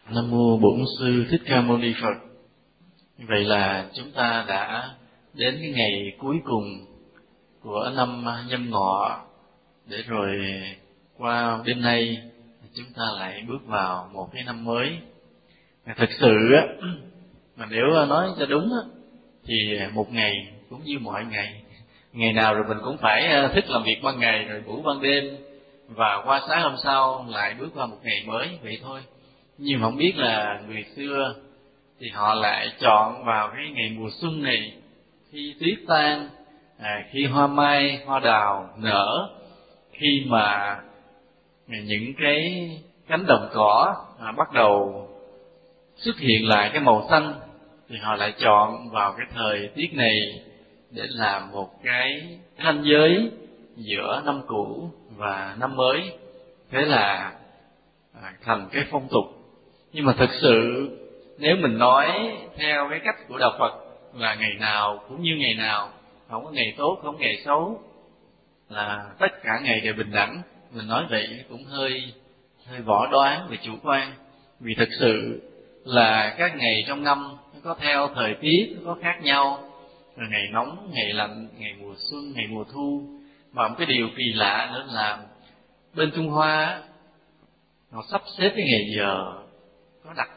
Nam mô Bổn Sư Thích Ca Mâu Ni Phật. Vậy là chúng ta đã đến cái ngày cuối cùng của năm Nhâm Ngọ, để rồi qua đêm nay chúng ta lại bước vào một cái năm mới. Thực sự á, mà nếu nói cho đúng á, thì một ngày cũng như mọi ngày. Ngày nào rồi mình cũng phải thức làm việc ban ngày rồi ngủ ban đêm, và qua sáng hôm sau lại bước qua một ngày mới vậy thôi. Nhưng không biết là người xưa thì họ lại chọn vào cái ngày mùa xuân này, khi tuyết tan, khi hoa mai, hoa đào nở, khi mà những cái cánh đồng cỏ bắt đầu xuất hiện lại cái màu xanh, thì họ lại chọn vào cái thời tiết này để làm một cái ranh giới giữa năm cũ và năm mới. Thế là thành cái phong tục. Nhưng mà thực sự nếu mình nói theo cái cách của đạo Phật là ngày nào cũng như ngày nào, không có ngày tốt, không có ngày xấu, là tất cả ngày đều bình đẳng, mình nói vậy cũng hơi võ đoán và chủ quan. Vì thực sự là các ngày trong năm nó có theo thời tiết, nó có khác nhau, rồi ngày nóng, ngày lạnh, ngày mùa xuân, ngày mùa thu. Và một cái điều kỳ lạ nữa là bên Trung Hoa họ sắp xếp cái ngày giờ có đặt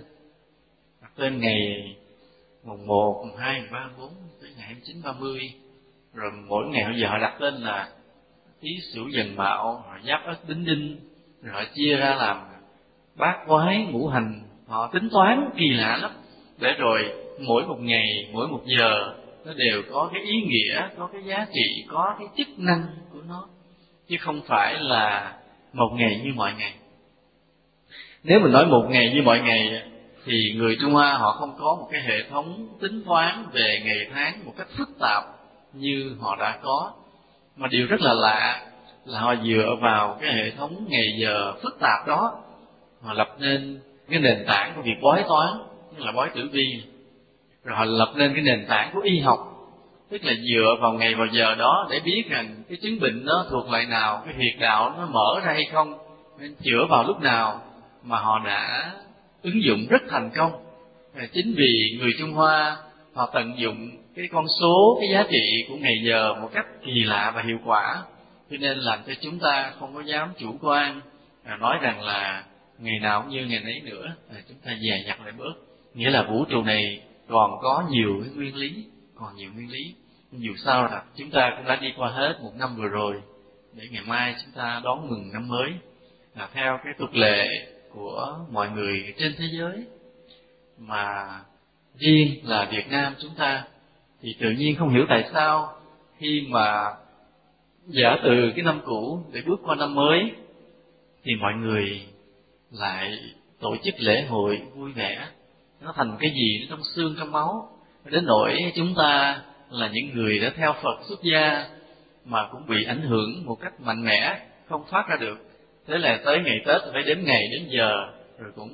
tên ngày mùng 1, mùng 2, mùng 3, mùng 4 tới ngày 29, 30. Rồi mỗi ngày bây giờ họ đặt tên là Tý Sửu Dần Mạo, họ Giáp Ất Bính Đinh, rồi họ chia ra làm bát quái ngũ hành, họ tính toán kỳ lạ lắm. Để rồi mỗi một ngày, mỗi một giờ nó đều có cái ý nghĩa, có cái giá trị, có cái chức năng của nó, chứ không phải là một ngày như mọi ngày. Nếu mình nói một ngày như mọi ngày thì người Trung Hoa họ không có một cái hệ thống tính toán về ngày tháng một cách phức tạp như họ đã có. Mà điều rất là lạ là họ dựa vào cái hệ thống ngày giờ phức tạp đó, họ lập nên cái nền tảng của việc bói toán, như là bói tử vi. Rồi họ lập nên cái nền tảng của y học, tức là dựa vào ngày vào giờ đó để biết rằng cái chứng bệnh nó thuộc loại nào, cái huyệt đạo nó mở ra hay không, nên chữa vào lúc nào, mà họ đã ứng dụng rất thành công. Chính vì người Trung Hoa họ tận dụng cái con số, cái giá trị của ngày giờ một cách kỳ lạ và hiệu quả, cho nên làm cho chúng ta không có dám chủ quan nói rằng là ngày nào cũng như ngày nấy nữa. Chúng ta dè dặt lại bớt, nghĩa là vũ trụ này còn có nhiều cái nguyên lý, còn nhiều nguyên lý. Dù sao là chúng ta cũng đã đi qua hết một năm vừa rồi, để ngày mai chúng ta đón mừng năm mới theo cái tục lệ của mọi người trên thế giới. Mà riêng là Việt Nam chúng ta thì tự nhiên không hiểu tại sao khi mà giả từ cái năm cũ để bước qua năm mới thì mọi người lại tổ chức lễ hội vui vẻ, nó thành cái gì nó trong xương trong máu, đến nỗi chúng ta là những người đã theo Phật xuất gia mà cũng bị ảnh hưởng một cách mạnh mẽ, không thoát ra được. Thế là tới ngày Tết phải đếm ngày đến giờ, rồi cũng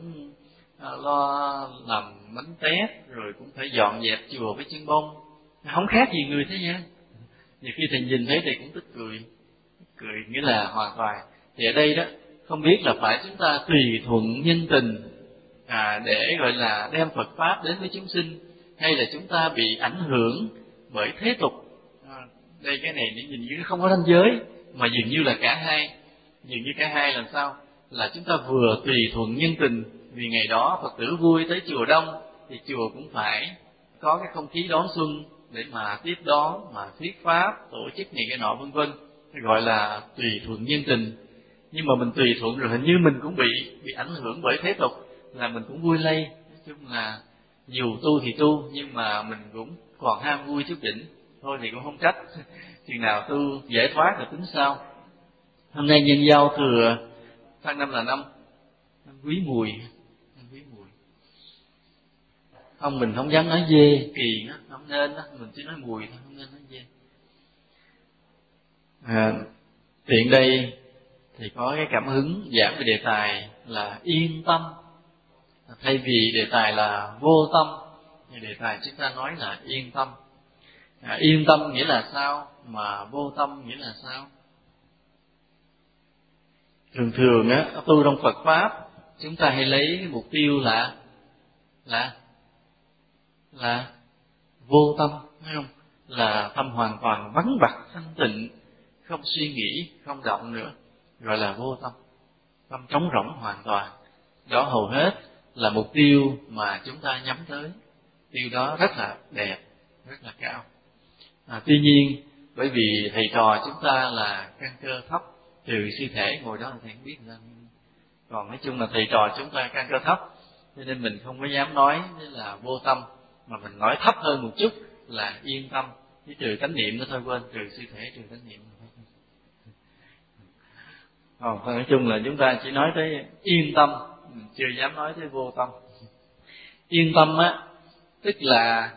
lo làm bánh tét, rồi cũng phải dọn dẹp chùa với chân bông, không khác gì người thế gian. Nhiều khi thầy nhìn thấy thầy cũng tức cười nghĩa là hoàn toàn. Thì ở đây đó, không biết là phải chúng ta tùy thuận nhân tình để gọi là đem Phật pháp đến với chúng sinh, hay là chúng ta bị ảnh hưởng bởi thế tục. Đây cái này để nhìn như nó không có ranh giới, mà dường như là cả hai. Dường như cả hai làm sao? Là chúng ta vừa tùy thuận nhân tình, vì ngày đó Phật tử vui tới chùa đông, thì chùa cũng phải có cái không khí đón xuân để mà tiếp đón, mà thuyết pháp, tổ chức này cái nọ vân vân, gọi là tùy thuận nhân tình. Nhưng mà mình tùy thuận rồi hình như mình cũng bị ảnh hưởng bởi thế tục, là mình cũng vui lây. Nói chung là dù tu thì tu, nhưng mà mình cũng còn ham vui chút đỉnh, thôi thì cũng không trách. Chừng nào tu giải thoát rồi tính sao. Hôm nay nhân giao thừa sang năm là năm Quý Mùi. Ông mình không dám nói dê, kỳ đó, không nên đó, mình chỉ nói mùi thôi, không nên nói dê. Tiện đây thì có cái cảm hứng giảng về đề tài là yên tâm, thay vì đề tài là vô tâm thì đề tài chúng ta nói là yên tâm. Yên tâm nghĩa là sao, mà vô tâm nghĩa là sao? Thường á, tu trong Phật pháp chúng ta hay lấy cái mục tiêu là vô tâm, phải không? Là tâm hoàn toàn vắng bặt thanh tịnh, không suy nghĩ, không động nữa, gọi là vô tâm, tâm trống rỗng hoàn toàn. Đó hầu hết là mục tiêu mà chúng ta nhắm tới. Tiêu đó rất là đẹp, rất là cao. Tuy nhiên, bởi vì thầy trò chúng ta là căn cơ thấp, trừ sư thể ngồi đó là thầy không biết là. Còn nói chung là thầy trò chúng ta căn cơ thấp, cho nên mình không có dám nói là vô tâm, mà mình nói thấp hơn một chút là yên tâm. Chứ trừ tánh niệm đó thôi, quên, trừ sư thể, trừ tánh niệm. Nói chung là chúng ta chỉ nói tới yên tâm, mình chưa dám nói tới vô tâm. Yên tâm á, tức là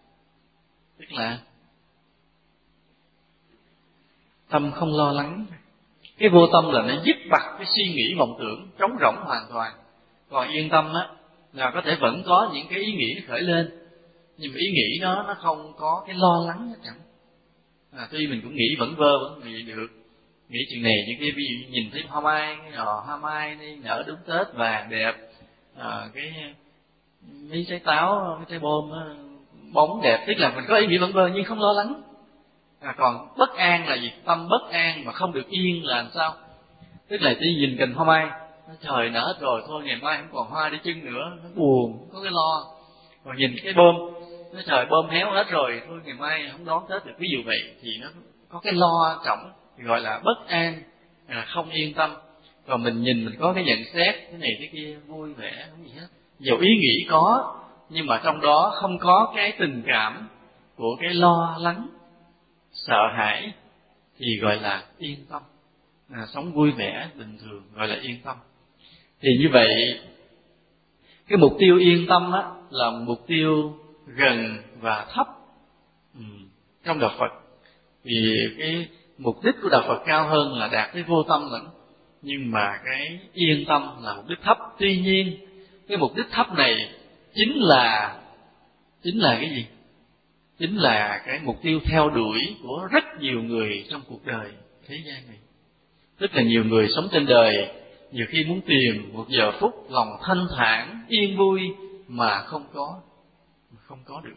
tâm không lo lắng. Cái vô tâm là nó dứt bặt cái suy nghĩ vọng tưởng, trống rỗng hoàn toàn. Còn yên tâm á, là có thể vẫn có những cái ý nghĩ khởi lên, nhưng mà ý nghĩ đó nó không có cái lo lắng hết chẳng. Tuy mình cũng nghĩ vẫn vơ vẫn nghĩ được, nghĩ chuyện này những cái, ví dụ nhìn thấy hoa mai, hoa mai đi nở đúng Tết vàng đẹp, cái mấy trái táo, mấy trái bôm bóng đẹp, tức là mình có ý nghĩ vẩn vơ nhưng không lo lắng. Còn bất an là gì? Tâm bất an mà không được yên là làm sao? Tức là chỉ nhìn cành hoa mai, trời nở hết rồi, thôi ngày mai không còn hoa để trưng nữa, nó buồn, có cái lo. Còn nhìn cái bôm, nó trời bôm héo hết rồi, thôi ngày mai không đón Tết được, ví dụ vậy, thì nó có cái lo trọng, gọi là bất an, không yên tâm. Còn mình nhìn mình có cái nhận xét, cái này cái kia vui vẻ, không gì hết. Dù ý nghĩ có, nhưng mà trong đó không có cái tình cảm của cái lo lắng, sợ hãi, thì gọi là yên tâm. Sống vui vẻ, bình thường, gọi là yên tâm. Thì như vậy, cái mục tiêu yên tâm á, là mục tiêu gần và thấp trong đạo Phật. Vì cái mục đích của đạo Phật cao hơn là đạt tới vô tâm lẫn. Nhưng mà cái yên tâm là mục đích thấp. Tuy nhiên, cái mục đích thấp này chính là cái gì? Chính là cái mục tiêu theo đuổi của rất nhiều người trong cuộc đời thế gian này. Rất là nhiều người sống trên đời, nhiều khi muốn tìm một giờ phút lòng thanh thản, yên vui mà không có được.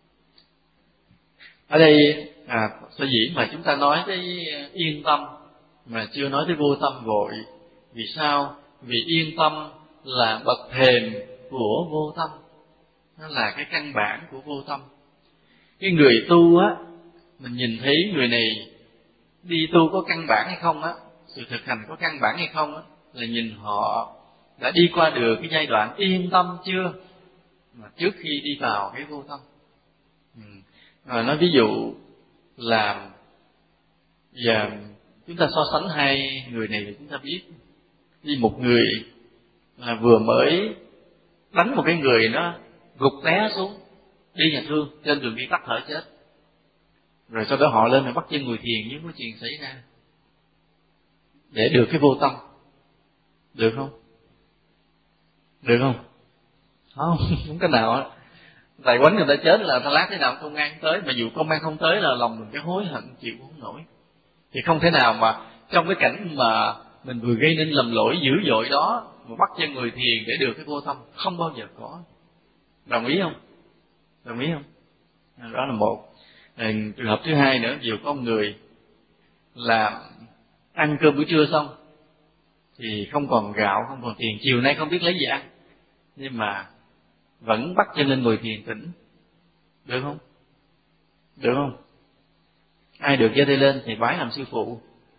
Ở đây sở dĩ mà chúng ta nói tới yên tâm mà chưa nói tới vô tâm vội. Vì sao? Vì yên tâm là bậc thềm của vô tâm, nó là cái căn bản của vô tâm. Cái người tu á, mình nhìn thấy người này đi tu có căn bản hay không á, sự thực hành có căn bản hay không á, là nhìn họ đã đi qua được cái giai đoạn yên tâm chưa, mà trước khi đi vào cái vô tâm. Nói ví dụ là giờ chúng ta so sánh hai người này thì chúng ta biết, như một người là vừa mới đánh một cái người nó gục té xuống, đi nhà thương, trên đường đi tắt thở chết. Rồi sau đó họ lên và bắt chân ngồi thiền, nhưng có chuyện xảy ra. Để được cái vô tâm. Được không? Được không? Không cái nào á. Tại quánh người ta chết là ta lát thế nào công an tới, mà dù công an không tới là lòng mình cái hối hận chịu không nổi. Thì không thể nào mà trong cái cảnh mà mình vừa gây nên lầm lỗi dữ dội đó mà bắt chân người thiền để được cái vô tâm, không bao giờ có. Đồng ý không? Đồng ý không? Đó là một. Trường hợp thứ hai nữa, dù có một người là ăn cơm buổi trưa xong thì không còn gạo, không còn tiền, chiều nay không biết lấy gì ăn, nhưng mà vẫn bắt chân lên ngồi thiền tĩnh. Được không? Được không? Ai được giơ tay lên thì bái làm sư phụ.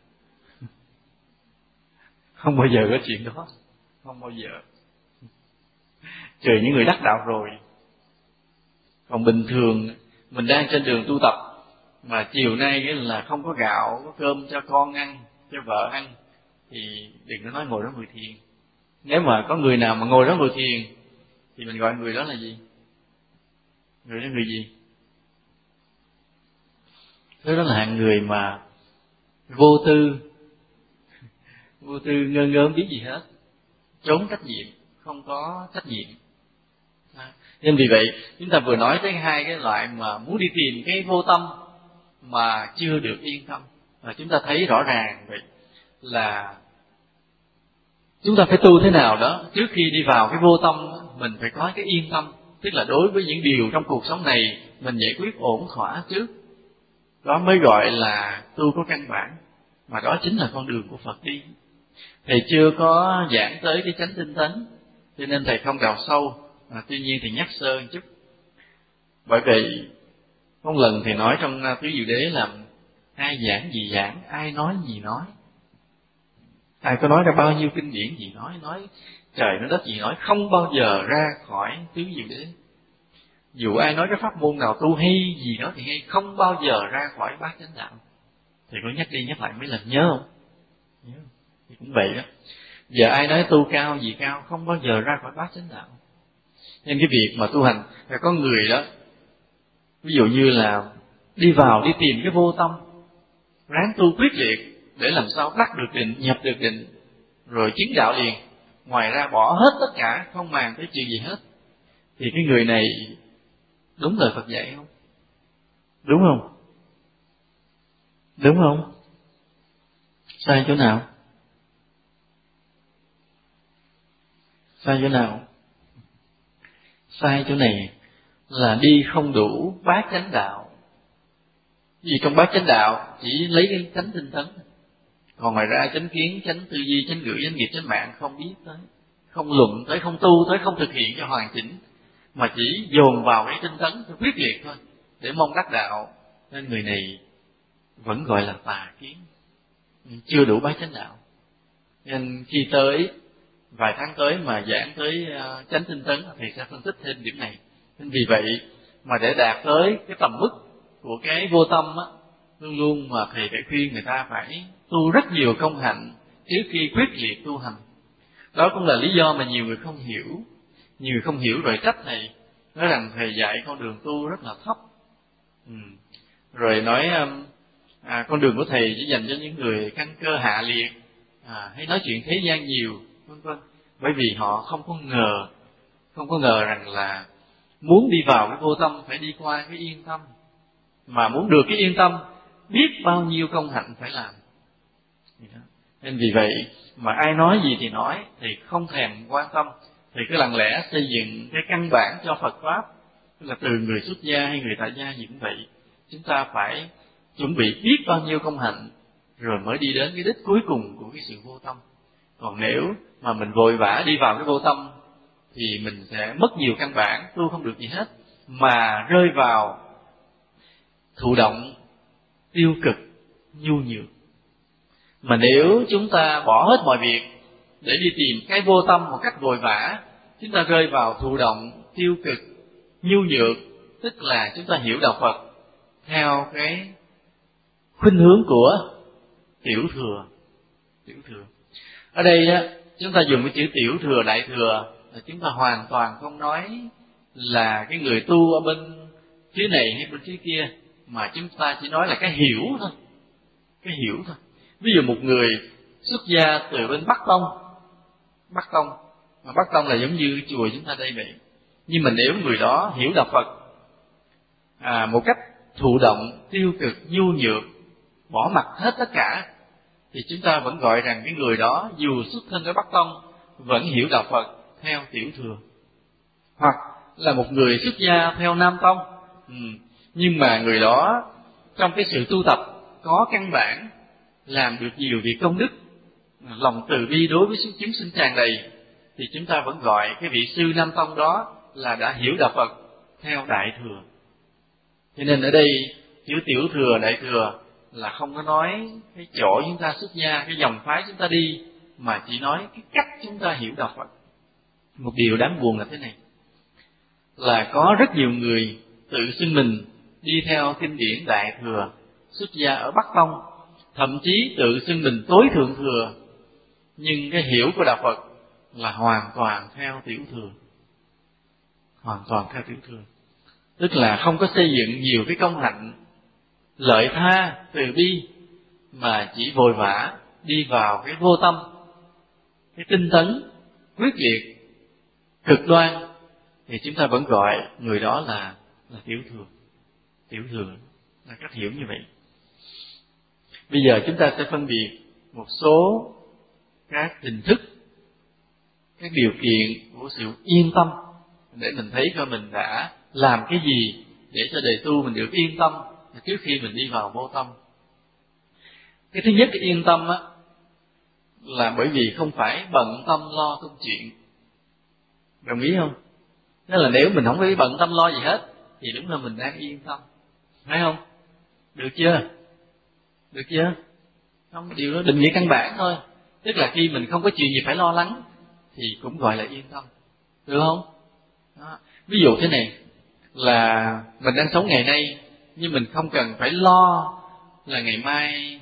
Không bao giờ có chuyện đó, không bao giờ. Trừ những người đắc đạo rồi. Còn bình thường mình đang trên đường tu tập mà chiều nay nghĩa là không có gạo, có cơm cho con ăn, cho vợ ăn, thì đừng có nói ngồi đó ngồi thiền. Nếu mà có người nào mà ngồi đó ngồi thiền thì mình gọi người đó là gì? Người đó người gì? Đó là hạng người mà vô tư ngơ ngơ không biết gì hết, trốn trách nhiệm, không có trách nhiệm. Nên vì vậy chúng ta vừa nói tới hai cái loại mà muốn đi tìm cái vô tâm mà chưa được yên tâm. Và chúng ta thấy rõ ràng vậy là Chúng ta phải tu thế nào đó, trước khi đi vào cái vô tâm, mình phải có cái yên tâm. Tức là đối với những điều trong cuộc sống này, mình giải quyết ổn thỏa trước. Đó mới gọi là tu có căn bản. Mà đó chính là con đường của Phật đi. Thầy chưa có giảng tới cái chánh tinh tấn, cho nên thầy không đào sâu. Tuy nhiên thì nhắc sơ một chút. Bởi vì có một lần thầy nói trong Tứ Diệu Đế là ai giảng gì giảng, ai nói gì nói. Ai có nói ra bao nhiêu kinh điển gì nói trời nói đất gì nói, không bao giờ ra khỏi Tứ Diệu Đế. Dù ai nói cái pháp môn nào tu hay gì đó thì hay, không bao giờ ra khỏi bát chánh đạo. Thầy có nhắc đi nhắc lại mấy lần, nhớ không? Nhớ. Thì cũng vậy đó. Giờ ai nói tu cao gì cao, không bao giờ ra khỏi bát chánh đạo. Nên cái việc mà tu hành, phải có người đó, ví dụ như là đi vào đi tìm cái vô tâm, ráng tu quyết liệt để làm sao đắc được định, nhập được định, rồi chứng đạo liền. Ngoài ra bỏ hết tất cả, không màng tới chuyện gì hết. Thì cái người này đúng lời Phật dạy không? Đúng không? Đúng không? Sai chỗ nào? Sai chỗ nào? Sai chỗ này là đi không đủ bát chánh đạo. Vì trong bát chánh đạo chỉ lấy cái chánh tinh tấn, còn ngoài ra chánh kiến, chánh tư duy, chánh ngữ, chánh nghiệp, chánh mạng không biết tới, không luận tới, không tu tới, không thực hiện cho hoàn chỉnh, mà chỉ dồn vào cái tinh tấn quyết liệt thôi để mong đắc đạo. Nên người này vẫn gọi là tà kiến, chưa đủ bát chánh đạo. Nên khi tới vài tháng tới mà giảng tới chánh tinh tấn thì sẽ phân tích thêm điểm này. Nên vì vậy mà để đạt tới cái tầm mức của cái vô tâm á, luôn luôn mà thầy phải khuyên người ta phải tu rất nhiều công hạnh trước khi quyết liệt tu hành. Đó cũng là lý do mà nhiều người không hiểu. Nhiều người không hiểu rồi trách thầy, nói rằng thầy dạy con đường tu rất là thấp. Rồi nói con đường của thầy chỉ dành cho những người căn cơ hạ liệt, hay nói chuyện thế gian nhiều, vân vân. Bởi vì họ không có ngờ rằng là muốn đi vào cái vô tâm phải đi qua cái yên tâm, mà muốn được cái yên tâm biết bao nhiêu công hạnh phải làm. Nên vì vậy mà ai nói gì thì nói, thì không thèm quan tâm, thì cứ lặng lẽ xây dựng cái căn bản cho Phật pháp. Tức là từ người xuất gia hay người tại gia gì cũng vậy, chúng ta phải chuẩn bị biết bao nhiêu công hạnh rồi mới đi đến cái đích cuối cùng của cái sự vô tâm. Còn nếu mà mình vội vã đi vào cái vô tâm thì mình sẽ mất nhiều căn bản, tu không được gì hết, mà rơi vào thụ động, tiêu cực, nhu nhược. Mà nếu chúng ta bỏ hết mọi việc để đi tìm cái vô tâm một cách vội vã, chúng ta rơi vào thụ động, tiêu cực, nhu nhược, tức là chúng ta hiểu đạo Phật theo cái khuynh hướng của tiểu thừa. Tiểu thừa ở đây á, chúng ta dùng cái chữ tiểu thừa, đại thừa là chúng ta hoàn toàn không nói là cái người tu ở bên phía này hay bên phía kia, mà chúng ta chỉ nói là cái hiểu thôi. Cái hiểu thôi. Ví dụ một người xuất gia từ bên Bắc Tông, mà Bắc Tông là giống như chùa chúng ta đây vậy. Nhưng mà nếu người đó hiểu đạo Phật một cách thụ động, tiêu cực, nhu nhược, bỏ mặc hết tất cả, thì chúng ta vẫn gọi rằng cái người đó dù xuất thân ở Bắc Tông vẫn hiểu đạo Phật theo tiểu thừa. Hoặc là một người xuất gia theo Nam Tông, nhưng mà người đó trong cái sự tu tập có căn bản, làm được nhiều việc công đức, lòng từ bi đối với chúng sinh tràn đầy, thì chúng ta vẫn gọi cái vị sư Nam Tông đó là đã hiểu đạo Phật theo đại thừa. Cho nên ở đây chữ tiểu thừa, đại thừa là không có nói cái chỗ chúng ta xuất gia, cái dòng phái chúng ta đi, mà chỉ nói cái cách chúng ta hiểu đạo Phật. Một điều đáng buồn là thế này, là có rất nhiều người tự xưng mình đi theo kinh điển đại thừa, xuất gia ở Bắc Tông, thậm chí tự xưng mình tối thượng thừa, nhưng cái hiểu của đạo Phật là hoàn toàn theo tiểu thừa. Hoàn toàn theo tiểu thừa. Tức là không có xây dựng nhiều cái công hạnh lợi tha, từ bi, mà chỉ vội vã đi vào cái vô tâm, cái tinh tấn, quyết liệt, cực đoan, thì chúng ta vẫn gọi người đó là tiểu thừa. Tiểu thừa là cách hiểu như vậy. Bây giờ chúng ta sẽ phân biệt một số các hình thức cái điều kiện của sự yên tâm, để mình thấy coi mình đã làm cái gì để cho đề tu mình được yên tâm trước khi mình đi vào vô tâm. Cái thứ nhất, cái yên tâm á, là bởi vì không phải bận tâm lo công chuyện. Đồng ý không? Nên là nếu mình không phải bận tâm lo gì hết thì đúng là mình đang yên tâm, phải không? Được chưa? Được chưa? Không, điều đó định nghĩa căn bản thôi. Tức là khi mình không có chuyện gì phải lo lắng thì cũng gọi là yên tâm, được không? Đó. Ví dụ thế này, là mình đang sống ngày nay nhưng mình không cần phải lo là ngày mai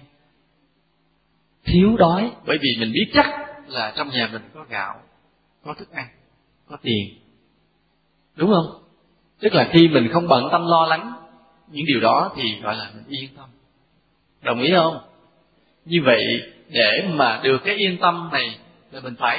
thiếu đói, bởi vì mình biết chắc là trong nhà mình có gạo, có thức ăn, có tiền, đúng không? Tức là khi mình không bận tâm lo lắng những điều đó thì gọi là mình yên tâm. Đồng ý không? Như vậy để mà được cái yên tâm này là mình phải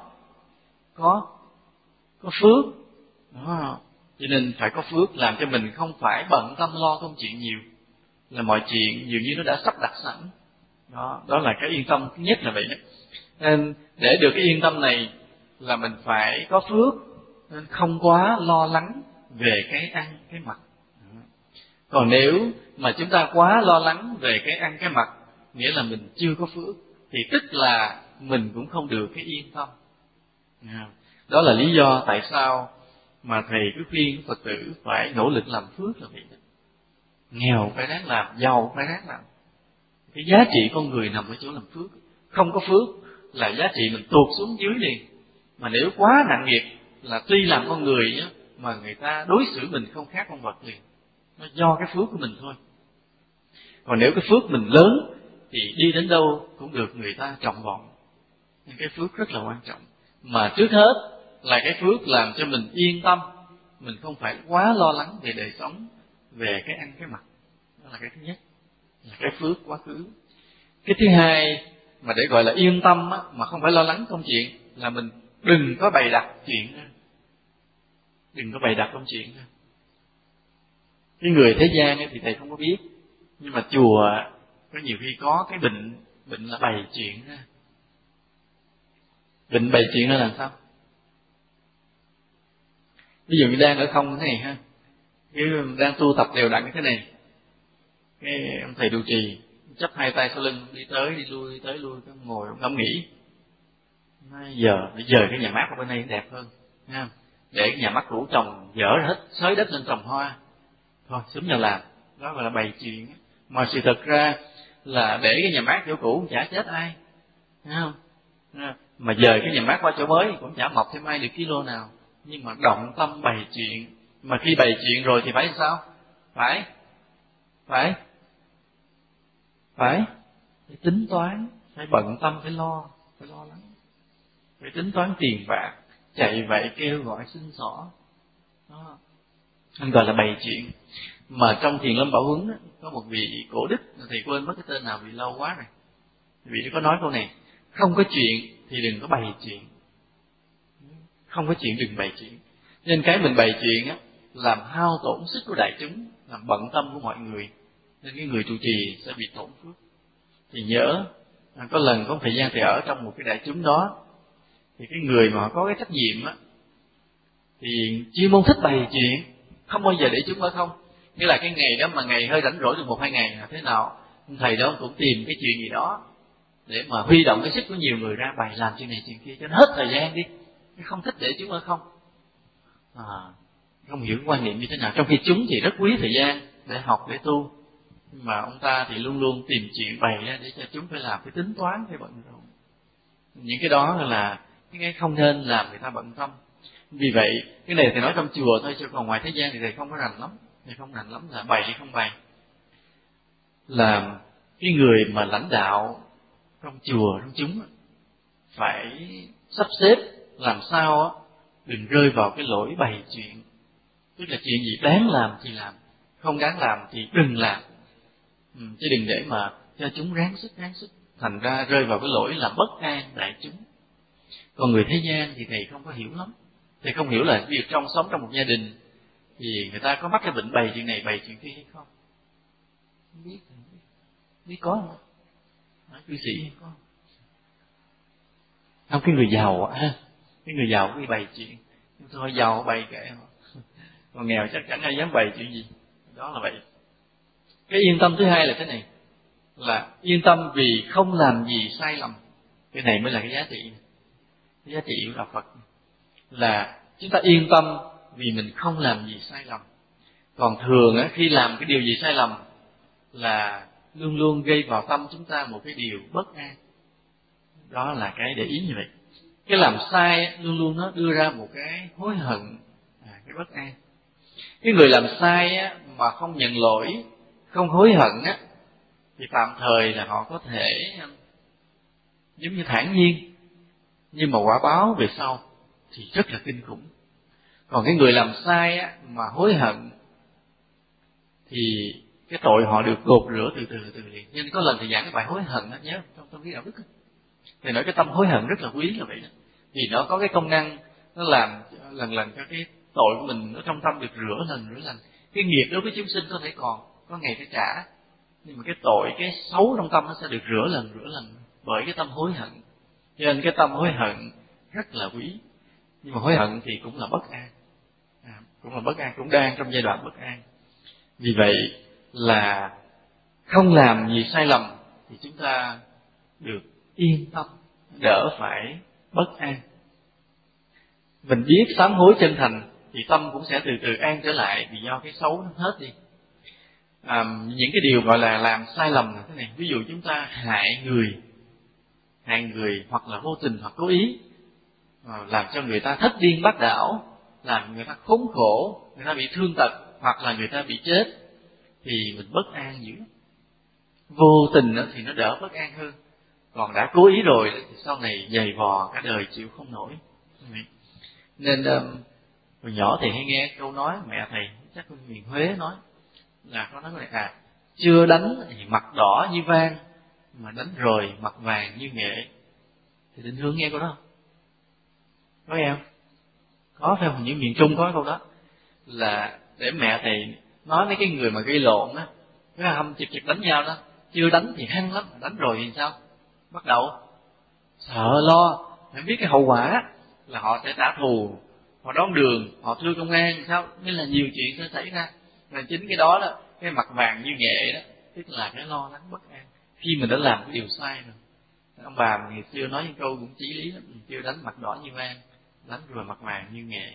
có phước. Đó. Cho nên phải có phước làm cho mình không phải bận tâm lo công chuyện nhiều, là mọi chuyện dường như nó đã sắp đặt sẵn. Đó là cái yên tâm thứ nhất là vậy đó. Nên để được cái yên tâm này là mình phải có phước, nên không quá lo lắng về cái ăn cái mặc. Còn nếu mà chúng ta quá lo lắng về cái ăn cái mặc, nghĩa là mình chưa có phước, thì tức là mình cũng không được cái yên tâm. Đó là lý do tại sao mà thầy cứ khuyên Phật tử phải nỗ lực làm phước là vậy đó. Nghèo phải ráng làm, giàu phải ráng làm. Cái giá trị con người nằm ở chỗ làm phước. Không có phước là giá trị mình tụt xuống dưới liền. Mà nếu quá nặng nghiệp là tuy làm con người á, mà người ta đối xử mình không khác con vật liền. Nó do cái phước của mình thôi. Còn nếu cái phước mình lớn thì đi đến đâu cũng được người ta trọng vọng. Nên cái phước rất là quan trọng. Mà trước hết là cái phước làm cho mình yên tâm, mình không phải quá lo lắng về đời sống, về cái ăn cái mặc. Đó là cái thứ nhất, là cái phước quá khứ. Cái thứ hai mà để gọi là yên tâm á, mà không phải lo lắng công chuyện, là mình đừng có bày đặt chuyện ra. Đừng có bày đặt công chuyện ra. Cái người thế gian ấy thì thầy không có biết, nhưng mà chùa có nhiều khi có cái bệnh là bày chuyện ra. Bệnh bày chuyện ra là sao? Ví dụ như đang ở không thế này ha, cái đang tu tập đều đặn như thế này, cái ông thầy trụ trì chắp hai tay sau lưng đi tới lui, cái ngồi ngẫm nghĩ, nói giờ cái nhà mát ở bên đây đẹp hơn, ha, để cái nhà mát cũ trồng dở ra hết, xới đất lên trồng hoa, thôi sớm giờ làm. Đó gọi là bày chuyện. Mà sự thật ra là để cái nhà mát chỗ cũ chả chết ai, thấy không? Mà dời cái nhà mát qua chỗ mới cũng chả mọc thêm ai được kilo nào. Nhưng mà động tâm bày chuyện. Mà khi bày chuyện rồi thì phải sao? Phải tính toán, phải bận tâm, phải lo lắng, phải tính toán tiền bạc, chạy vậy kêu gọi xin xỏ. Đó anh gọi là bày chuyện. Mà trong Thiền Lâm Bảo Huấn có một vị cổ đức, thầy quên mất cái tên nào vì lâu quá rồi, vị có nói câu này: không có chuyện thì đừng có bày chuyện. Không có chuyện đừng bày chuyện. Nên cái mình bày chuyện á, làm hao tổn sức của đại chúng, làm bận tâm của mọi người, nên cái người trụ trì sẽ bị tổn phước. Thì nhớ có lần có một thời gian thầy ở trong một cái đại chúng đó, thì cái người mà có cái trách nhiệm á thì chuyên môn thích bày chuyện, không bao giờ để chúng ở không. Nghĩa là cái ngày đó mà ngày hơi rảnh rỗi được 1-2 ngày là thế nào, thầy đó cũng tìm cái chuyện gì đó để mà huy động cái sức của nhiều người ra bày làm chuyện này chuyện kia cho nó hết thời gian đi. Không thích để chúng ở không. Không hiểu quan niệm như thế nào, trong khi chúng thì rất quý thời gian để học để tu, nhưng mà ông ta thì luôn luôn tìm chuyện bày ra để cho chúng phải làm, phải tính toán, phải bận rộn. Những cái đó là cái không nên làm người ta bận tâm. Vì vậy cái này thầy nói trong chùa thôi, chứ còn ngoài thế gian thì thầy không có rành lắm. Thầy không rành lắm là bày hay không bày. Là cái người mà lãnh đạo trong chùa, trong chúng phải sắp xếp làm sao á đừng rơi vào cái lỗi bày chuyện. Tức là chuyện gì đáng làm thì làm, không đáng làm thì đừng làm. Chứ đừng để mà cho chúng ráng sức, thành ra rơi vào cái lỗi là bất an đại chúng. Còn người thế gian thì thầy không có hiểu lắm. Thầy không hiểu là việc sống trong một gia đình thì người ta có mắc cái bệnh bày chuyện này bày chuyện kia hay không. Không biết có không? Nói cư sĩ có không? Cái người giàu ha, Cái người giàu cứ bày chuyện, thôi giàu bày kệ họ, còn nghèo chắc chắn ai dám bày chuyện gì. Đó là vậy. Cái yên tâm thứ hai là thế này, là yên tâm vì không làm gì sai lầm. Cái này mới là cái giá trị. Cái giá trị của đạo Phật là chúng ta yên tâm vì mình không làm gì sai lầm. Còn thường á, khi làm cái điều gì sai lầm là luôn luôn gây vào tâm chúng ta một cái điều bất an. Đó là cái để ý như vậy. Cái làm sai á, luôn luôn nó đưa ra một cái hối hận, cái bất an. Cái người làm sai á, mà không nhận lỗi, không hối hận á, thì tạm thời là họ có thể giống như thản nhiên, nhưng mà quả báo về sau thì rất là kinh khủng. Còn cái người làm sai á, mà hối hận thì cái tội họ được gột rửa từ từ liền. Nhưng có lần thì giảng cái bài hối hận đó, nhớ trong tâm lý đạo đức đó. Thì nói cái tâm hối hận rất là quý là vậy đó. Vì nó có cái công năng nó làm lần cho cái tội của mình ở trong tâm được rửa lần. Cái nghiệp đối với chúng sinh có thể còn có ngày phải trả, nhưng mà cái tội, cái xấu trong tâm nó sẽ được rửa lần bởi cái tâm hối hận. Cho nên cái tâm hối hận rất là quý. Nhưng mà hối hận thì cũng là bất an, cũng là bất an, cũng đang trong giai đoạn bất an. Vì vậy là không làm gì sai lầm thì chúng ta được yên tâm, đỡ phải bất an. Mình biết sám hối chân thành thì tâm cũng sẽ từ từ an trở lại, vì do cái xấu nó hết đi. Những cái điều gọi là làm sai lầm là thế này. Ví dụ chúng ta hại người hoặc là vô tình hoặc cố ý, làm cho người ta thất điên bát đảo, làm người ta khốn khổ, người ta bị thương tật, hoặc là người ta bị chết, thì mình bất an dữ. Vô tình thì nó đỡ bất an hơn, còn đã cố ý rồi thì sau này dày vò cả đời chịu không nổi. Nên hồi nhỏ thì hay nghe câu nói mẹ thầy chắc ở miền Huế nói là có nói này, chưa đánh thì mặt đỏ như vang, mà đánh rồi mặt vàng như nghệ. Thì Định Hướng nghe câu đó không? Có nghe không? Có, theo những miền Trung có câu đó, là để mẹ thầy nói mấy cái người mà gây lộn á, cái hâm chịp đánh nhau đó, chưa đánh thì hăng lắm, đánh rồi thì sao? Bắt đầu sợ lo, phải biết cái hậu quả là họ sẽ trả thù, họ đón đường, họ thưa công an sao, nên là nhiều chuyện sẽ xảy ra. Và chính cái đó đó, cái mặt vàng như nghệ đó, tức là cái lo lắng bất an khi mình đã làm cái điều sai rồi. Ông bà mình ngày xưa nói những câu cũng chí lý lắm, chưa đánh mặt đỏ như vang, đánh rồi mặt vàng như nghệ.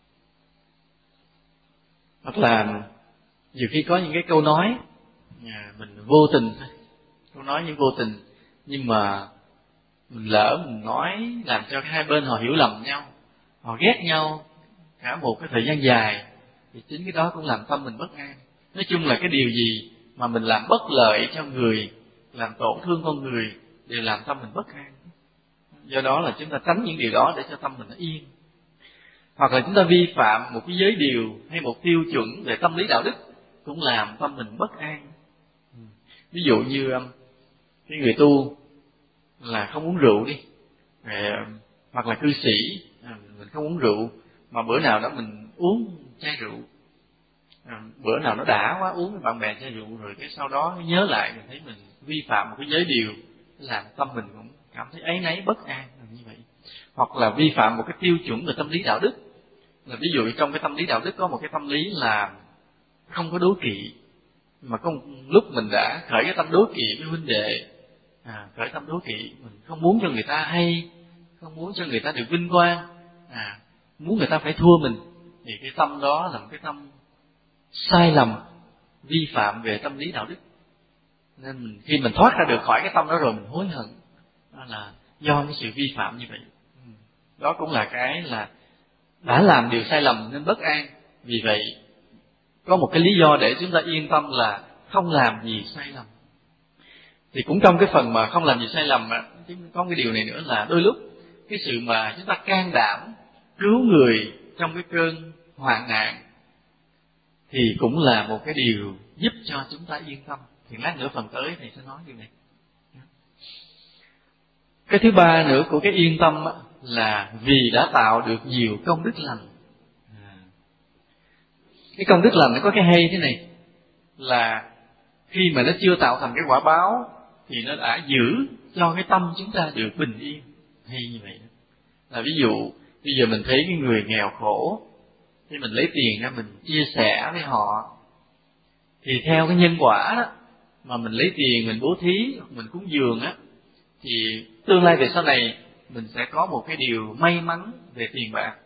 Hoặc là nhiều khi có những cái câu nói mình vô tình thôi, câu nói như vô tình, nhưng mà mình lỡ mình nói làm cho hai bên họ hiểu lầm nhau, họ ghét nhau cả một cái thời gian dài, thì chính cái đó cũng làm tâm mình bất an. Nói chung là cái điều gì mà mình làm bất lợi cho người, làm tổn thương con người, đều làm tâm mình bất an. Do đó là chúng ta tránh những điều đó để cho tâm mình nó yên. Hoặc là chúng ta vi phạm một cái giới điều hay một tiêu chuẩn về tâm lý đạo đức, cũng làm tâm mình bất an. Ví dụ như cái người tu là không uống rượu đi, hoặc là cư sĩ mình không uống rượu, mà bữa nào đó mình uống chai rượu, bữa nào nó đã quá uống với bạn bè chai rượu, rồi cái sau đó nhớ lại mình thấy mình vi phạm một cái giới điều, làm tâm mình cũng cảm thấy áy náy bất an như vậy. Hoặc là vi phạm một cái tiêu chuẩn về tâm lý đạo đức, là ví dụ trong cái tâm lý đạo đức có một cái tâm lý là không có đố kỵ, mà có một lúc mình đã khởi cái tâm đố kỵ với huynh đệ, khởi tâm đố kỵ, mình không muốn cho người ta hay, không muốn cho người ta được vinh quang, muốn người ta phải thua mình, thì cái tâm đó là một cái tâm sai lầm, vi phạm về tâm lý đạo đức. Nên khi mình thoát ra được khỏi cái tâm đó rồi mình hối hận, đó là do cái sự vi phạm như vậy. Đó cũng là cái là đã làm điều sai lầm nên bất an. Vì vậy có một cái lý do để chúng ta yên tâm là không làm gì sai lầm. Thì cũng trong cái phần mà không làm gì sai lầm có cái điều này nữa là đôi lúc cái sự mà chúng ta can đảm cứu người trong cái cơn hoạn nạn thì cũng là một cái điều giúp cho chúng ta yên tâm. Thì lát nữa phần tới thầy sẽ nói điều này. Cái thứ ba nữa của cái yên tâm là vì đã tạo được nhiều công đức lành. Cái công đức lành nó có cái hay thế này, là khi mà nó chưa tạo thành cái quả báo thì nó đã giữ cho cái tâm chúng ta được bình yên. Hay như vậy đó. Là ví dụ Bây giờ mình thấy cái người nghèo khổ, thì mình lấy tiền ra mình chia sẻ với họ, thì theo cái nhân quả đó mà mình lấy tiền mình bố thí, mình cúng dường á, thì tương lai về sau này mình sẽ có một cái điều may mắn về tiền bạc.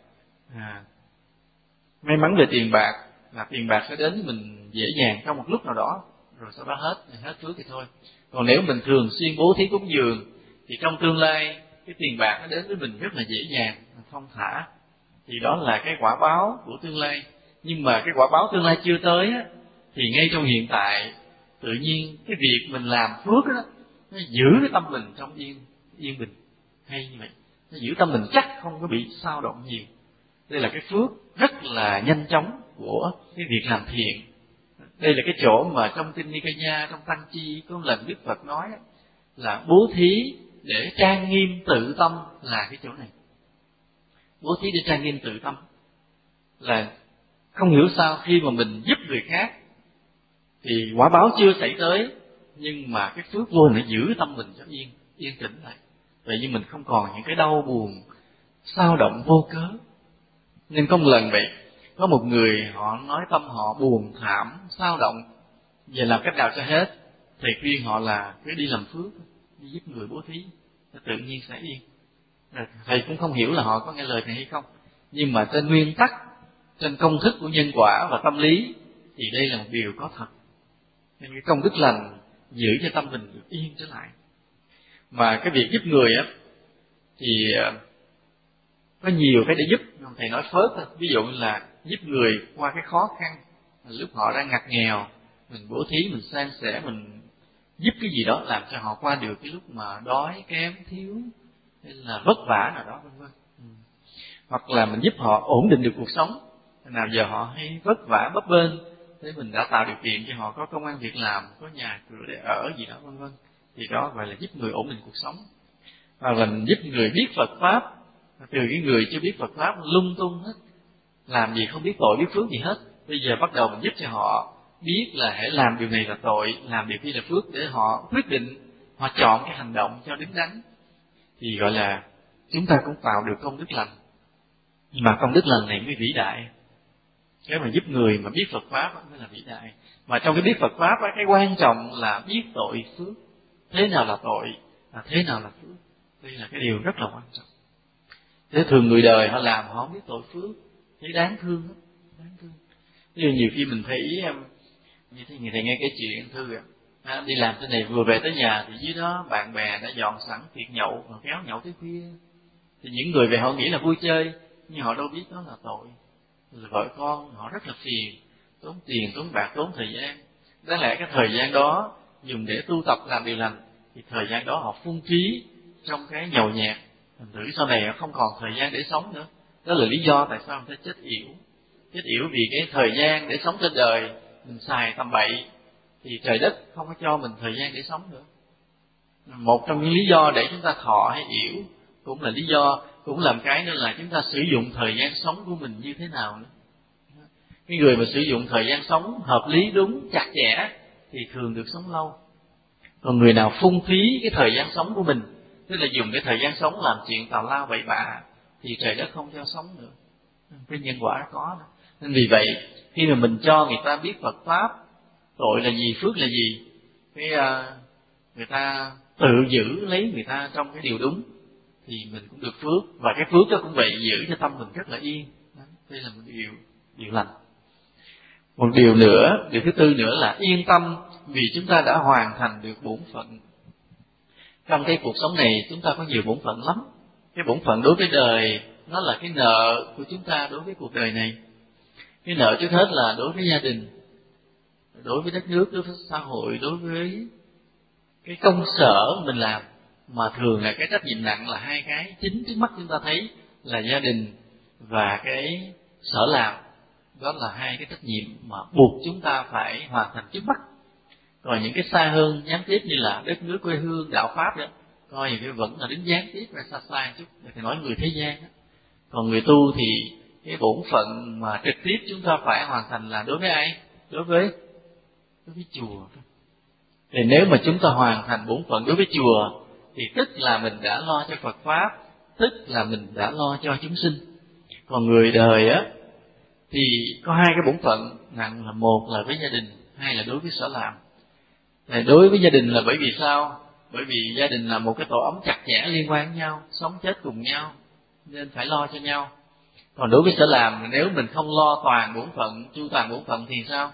May mắn về tiền bạc là tiền bạc sẽ đến với mình dễ dàng trong một lúc nào đó, rồi sau đó hết phước thì thôi. Còn nếu mình thường xuyên bố thí cúng dường thì trong tương lai cái tiền bạc nó đến với mình rất là dễ dàng, thong thả. Thì đó là cái quả báo của tương lai. Nhưng mà cái quả báo tương lai chưa tới á, thì ngay trong hiện tại tự nhiên cái việc mình làm phước đó, nó giữ cái tâm mình trong yên bình, hay như vậy. Nó giữ tâm mình chắc, không có bị xao động nhiều. Đây là cái phước rất là nhanh chóng của cái việc làm thiện. Đây là cái chỗ mà trong kinh Nikaya, trong Tăng Chi có một lần Đức Phật nói là bố thí để trang nghiêm tự tâm là cái chỗ này. Bố thí để trang nghiêm tự tâm là không hiểu sao khi mà mình giúp người khác thì quả báo chưa xảy tới, nhưng mà cái phước vô nó giữ tâm mình cho yên tĩnh lại. Vậy nhưng mình không còn những cái đau buồn xao động vô cớ. Nên có một lần vậy, có một người họ nói tâm họ buồn thảm xao động, về làm cách nào cho hết. Thầy khuyên họ là cứ đi làm phước, đi giúp người bố thí, tự nhiên sẽ yên. Thầy cũng không hiểu là họ có nghe lời này hay không, nhưng mà trên nguyên tắc, trên công thức của nhân quả và tâm lý thì đây là một điều có thật. Nên cái công đức lành giữ cho tâm mình được yên trở lại. Mà cái việc giúp người á thì có nhiều cái để giúp. Thầy nói phớt thôi. Ví dụ như là giúp người qua cái khó khăn, lúc họ đang ngặt nghèo, mình bố thí, mình san sẻ, mình giúp cái gì đó làm cho họ qua được cái lúc mà đói kém thiếu hay là vất vả nào đó, vân vân. Hoặc là mình giúp họ ổn định được cuộc sống. Nào giờ họ hay vất vả bấp bênh, thế mình đã tạo điều kiện cho họ có công ăn việc làm, có nhà cửa để ở gì đó, vân vân. Thì đó gọi là giúp người ổn định cuộc sống. Hoặc là mình giúp người biết Phật pháp, từ cái người chưa biết Phật pháp lung tung hết, làm gì không biết tội biết phước gì hết. Bây giờ bắt đầu mình giúp cho họ biết là hãy làm điều này là tội, làm điều kia là phước, để họ quyết định, họ chọn cái hành động cho đứng đắn. Thì gọi là chúng ta cũng tạo được công đức lành. Nhưng mà công đức lành này mới vĩ đại. Cái mà giúp người mà biết Phật pháp mới là vĩ đại. Mà trong cái biết Phật pháp cái quan trọng là biết tội phước. Thế nào là tội, là thế nào là phước. Đây là cái điều rất là quan trọng. Thế thường người đời họ làm họ không biết tội phước, thấy đáng thương lắm, đáng thương. Ví dụ nhiều khi mình thấy như thế, người thầy nghe cái chuyện Thư đi làm thế này vừa về tới nhà thì dưới đó bạn bè đã dọn sẵn tiệc nhậu, và kéo nhậu tới khuya. Thì những người về họ nghĩ là vui chơi, nhưng họ đâu biết đó là tội. Rồi vợ con họ rất là phiền, tốn tiền, tốn bạc, tốn thời gian. Đáng lẽ cái thời gian đó dùng để tu tập làm điều lành, thì thời gian đó họ phung phí trong cái nhậu nhẹt. Thành thử sau này họ không còn thời gian để sống nữa. Đó là lý do tại sao người ta chết yểu. Chết yểu vì cái thời gian để sống trên đời mình xài tầm bậy, thì trời đất không có cho mình thời gian để sống nữa. Một trong những lý do để chúng ta thọ hay yểu cũng là lý do, cũng làm cái nữa là chúng ta sử dụng thời gian sống của mình như thế nào nữa. Cái người mà sử dụng thời gian sống hợp lý, đúng, chặt chẽ thì thường được sống lâu. Còn người nào phung phí cái thời gian sống của mình, tức là dùng cái thời gian sống làm chuyện tào lao bậy bạ, thì trời đất không cho sống nữa. Cái nhân quả nó có đó. Nên vì vậy khi mà mình cho người ta biết Phật pháp, tội là gì, phước là gì, cái người ta tự giữ lấy người ta trong cái điều đúng, thì mình cũng được phước. Và cái phước đó cũng vậy, giữ cho tâm mình rất là yên. Đây là một điều lành. Một điều nữa, điều thứ tư nữa là yên tâm vì chúng ta đã hoàn thành được bổn phận. Trong cái cuộc sống này chúng ta có nhiều bổn phận lắm. Cái bổn phận đối với đời nó là cái nợ của chúng ta đối với cuộc đời này. Cái nợ trước hết là đối với gia đình, đối với đất nước, đối với xã hội, đối với cái công sở mình làm. Mà thường là cái trách nhiệm nặng là hai cái chính trước mắt chúng ta thấy là gia đình và cái sở làm. Đó là hai cái trách nhiệm mà buộc chúng ta phải hoàn thành trước mắt. Còn những cái xa hơn gián tiếp như là đất nước, quê hương, đạo pháp đó, coi những cái vẫn là đến gián tiếp và xa xa chút, thì nói người thế gian đó. Còn người tu thì cái bổn phận mà trực tiếp chúng ta phải hoàn thành là đối với ai? Đối với chùa. Thì nếu mà chúng ta hoàn thành bổn phận đối với chùa thì tức là mình đã lo cho Phật pháp, tức là mình đã lo cho chúng sinh. Còn người đời á thì có hai cái bổn phận nặng, là một là với gia đình, hai là đối với sở làm. Đối với gia đình là bởi vì sao? Bởi vì gia đình là một cái tổ ấm chặt chẽ liên quan với nhau, sống chết cùng nhau, nên phải lo cho nhau. Còn đối với sở làm, nếu mình không lo toàn bổn phận, chu toàn bổn phận thì sao?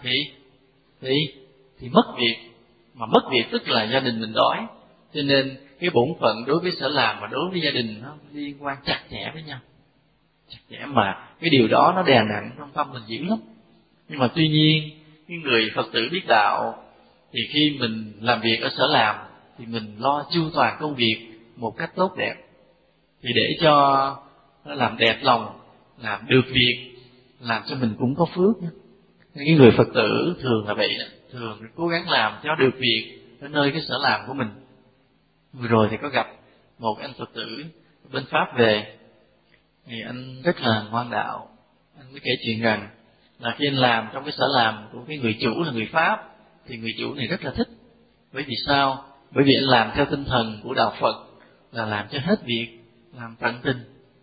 Thì mất việc. Mà mất việc tức là gia đình mình đói. Cho nên cái bổn phận đối với sở làm và đối với gia đình nó liên quan chặt chẽ với nhau. Chặt chẽ mà cái điều đó nó đè nặng trong tâm mình dữ lắm. Nhưng mà tuy nhiên, cái người Phật tử biết đạo thì khi mình làm việc ở sở làm thì mình lo chu toàn công việc một cách tốt đẹp. Thì để cho nó làm đẹp lòng, làm được việc, làm cho mình cũng có phước nữa. Cái người Phật tử thường là vậy đó, thường cố gắng làm cho được việc ở nơi cái sở làm của mình. Vừa rồi thì có gặp một anh Phật tử bên Pháp về, thì anh rất là ngoan đạo. Anh mới kể chuyện rằng là khi anh làm trong cái sở làm của cái người chủ là người Pháp, thì người chủ này rất là thích. Bởi vì sao? Bởi vì anh làm theo tinh thần của đạo Phật, là làm cho hết việc, làm tận tình,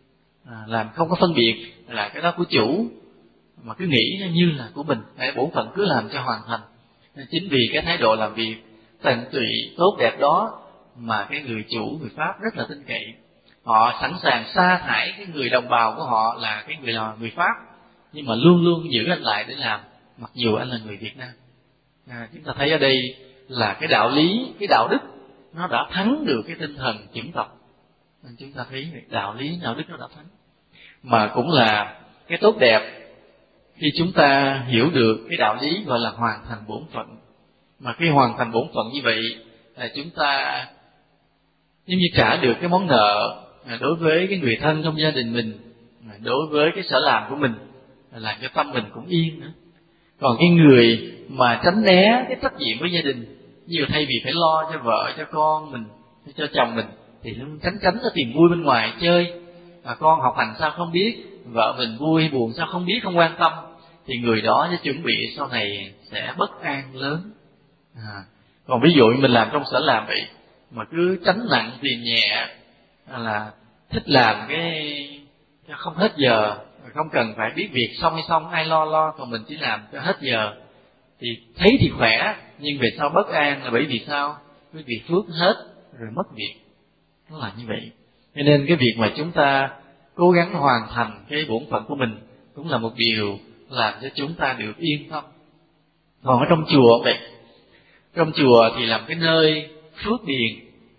làm không có phân biệt là cái đó của chủ, mà cứ nghĩ nó như là của mình, cái bổn phận cứ làm cho hoàn thành. Nên chính vì cái thái độ làm việc tận tụy tốt đẹp đó mà cái người chủ người Pháp rất là tin cậy. Họ sẵn sàng sa thải cái người đồng bào của họ là cái người Pháp, nhưng mà luôn luôn giữ anh lại để làm, mặc dù anh là người Việt Nam. Chúng ta thấy ở đây là cái đạo lý, cái đạo đức nó đã thắng được cái tinh thần chủng tộc. Nên chúng ta thấy đạo lý, đạo đức nó đã thắng. Mà cũng là cái tốt đẹp khi chúng ta hiểu được cái đạo lý gọi là hoàn thành bổn phận. Mà khi hoàn thành bổn phận như vậy là chúng ta giống như trả được cái món nợ đối với cái người thân trong gia đình mình, đối với cái sở làm của mình, làm cho tâm mình cũng yên nữa. Còn cái người mà tránh né cái trách nhiệm với gia đình, nhiều thay vì phải lo cho vợ, cho con mình, cho chồng mình, thì luôn tránh nó tìm vui bên ngoài chơi. Con học hành sao không biết, vợ mình vui buồn sao không biết, không quan tâm, thì người đó sẽ chuẩn bị sau này sẽ bất an lớn. Còn ví dụ mình làm trong sở làm vậy, mà cứ tránh nặng tiền nhẹ, là thích làm cái không hết giờ, không cần phải biết việc xong hay xong, ai lo, còn mình chỉ làm cho hết giờ, thì thấy thì khỏe, nhưng về sau bất an là bởi vì sao? Bởi vì phước hết rồi mất việc. Nó là như vậy. Cho nên cái việc mà chúng ta cố gắng hoàn thành cái bổn phận của mình cũng là một điều làm cho chúng ta được yên tâm. Còn ở trong chùa vậy, trong chùa thì làm cái nơi phước điền,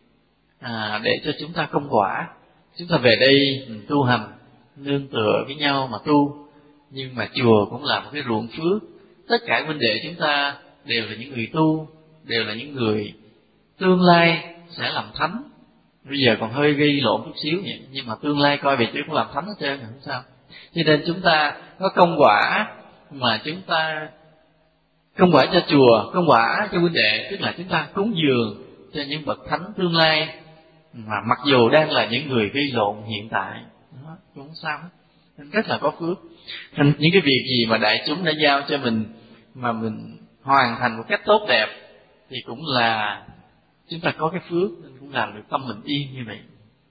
để cho chúng ta công quả. Chúng ta về đây mình tu hành, nương tựa với nhau mà tu, nhưng mà chùa cũng là một cái ruộng phước. Tất cả huynh đệ chúng ta đều là những người tu, đều là những người tương lai sẽ làm thánh. Bây giờ còn hơi gây lộn chút xíu nhỉ, nhưng mà tương lai coi về chứ cũng làm thánh hết trơn, không sao. Cho nên chúng ta có công quả, mà chúng ta công quả cho chùa, công quả cho huynh đệ, tức là chúng ta cúng dường cho những bậc thánh tương lai, mà mặc dù đang là những người gây lộn hiện tại, đó, cũng không sao hết. Nên rất là có phước. Nên những cái việc gì mà đại chúng đã giao cho mình mà mình hoàn thành một cách tốt đẹp thì cũng là chúng ta có cái phước, nên cũng làm được tâm mình yên như vậy.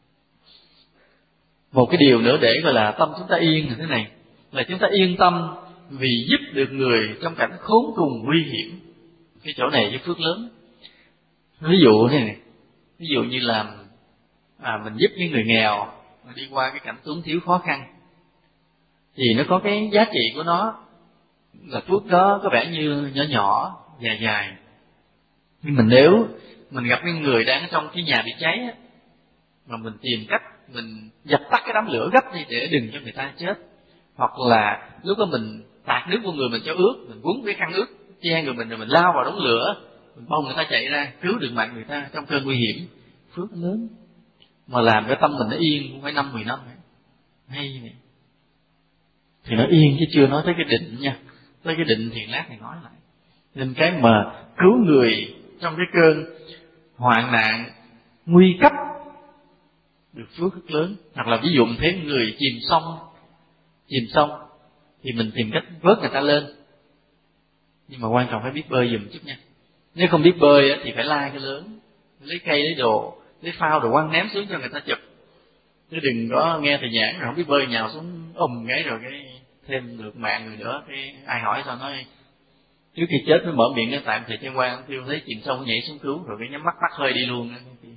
Một cái điều nữa để gọi là tâm chúng ta yên là thế này, là chúng ta yên tâm vì giúp được người trong cảnh khốn cùng nguy hiểm. Cái chỗ này cái phước lớn. Ví dụ thế này, ví dụ như là mình giúp những người nghèo đi qua cái cảnh túng thiếu khó khăn, thì nó có cái giá trị của nó, là phước đó có vẻ như nhỏ nhỏ, dài dài. Nhưng mình nếu mình gặp những người đang trong cái nhà bị cháy á, mà mình tìm cách mình dập tắt cái đám lửa gấp đi để đừng cho người ta chết, hoặc là lúc đó mình tạt nước vô người mình cho ướt, mình quấn cái khăn ướt che người mình rồi mình lao vào đống lửa, mình bông người ta chạy ra, cứu được mạng người ta trong cơn nguy hiểm, phước lớn. Mà làm cái tâm mình nó yên cũng phải 5-10 năm hay vậy. Thì nó yên chứ chưa nói tới cái định nha. Tới cái định thì lát này nói lại. Nên cái mà cứu người trong cái cơn hoạn nạn nguy cấp được phước rất lớn. Hoặc là ví dụ mình thấy người chìm sông thì mình tìm cách vớt người ta lên, nhưng mà quan trọng phải biết bơi giùm chút nha. Nếu không biết bơi thì phải la cái lớn, lấy cây lấy đồ, lấy phao đồ quăng ném xuống cho người ta chụp. chứ đừng có nghe thầy giảng rồi không biết bơi nhào xuống cái rồi cái thêm được mạng người nữa, cái ai hỏi sao nói trước khi chết mới mở miệng cái tại thầy Chân Quang kêu thấy chìm sông nhảy xuống cứu rồi cái nhắm mắt tắt hơi đi luôn.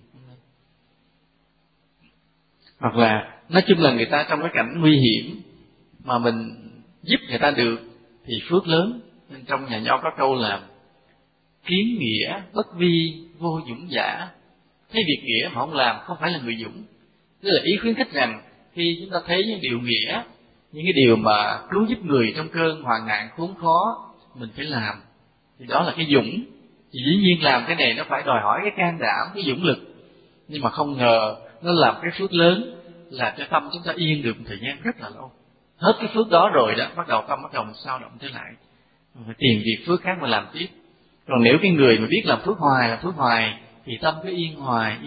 Hoặc là nói chung là người ta trong cái cảnh nguy hiểm mà mình giúp người ta được thì phước lớn. Nên trong nhà Nho có câu là kiến nghĩa bất vi vô dũng giả, thấy việc nghĩa mà không làm không phải là người dũng. Tức là ý khuyến khích rằng khi chúng ta thấy những điều nghĩa, những cái điều mà cứu giúp người trong cơn hoạn nạn khốn khó, mình phải làm, thì đó là cái dũng. Thì dĩ nhiên làm cái này nó phải đòi hỏi cái can đảm, cái dũng lực, nhưng mà không ngờ nó làm cái phước lớn, làm cho tâm chúng ta yên được một thời gian rất là lâu. Hết cái phước đó rồi đó, bắt đầu tâm bắt đầu sao động trở lại, phải tìm việc phước khác mà làm tiếp. Còn nếu cái người mà biết làm phước hoài thì tâm cứ yên hoài.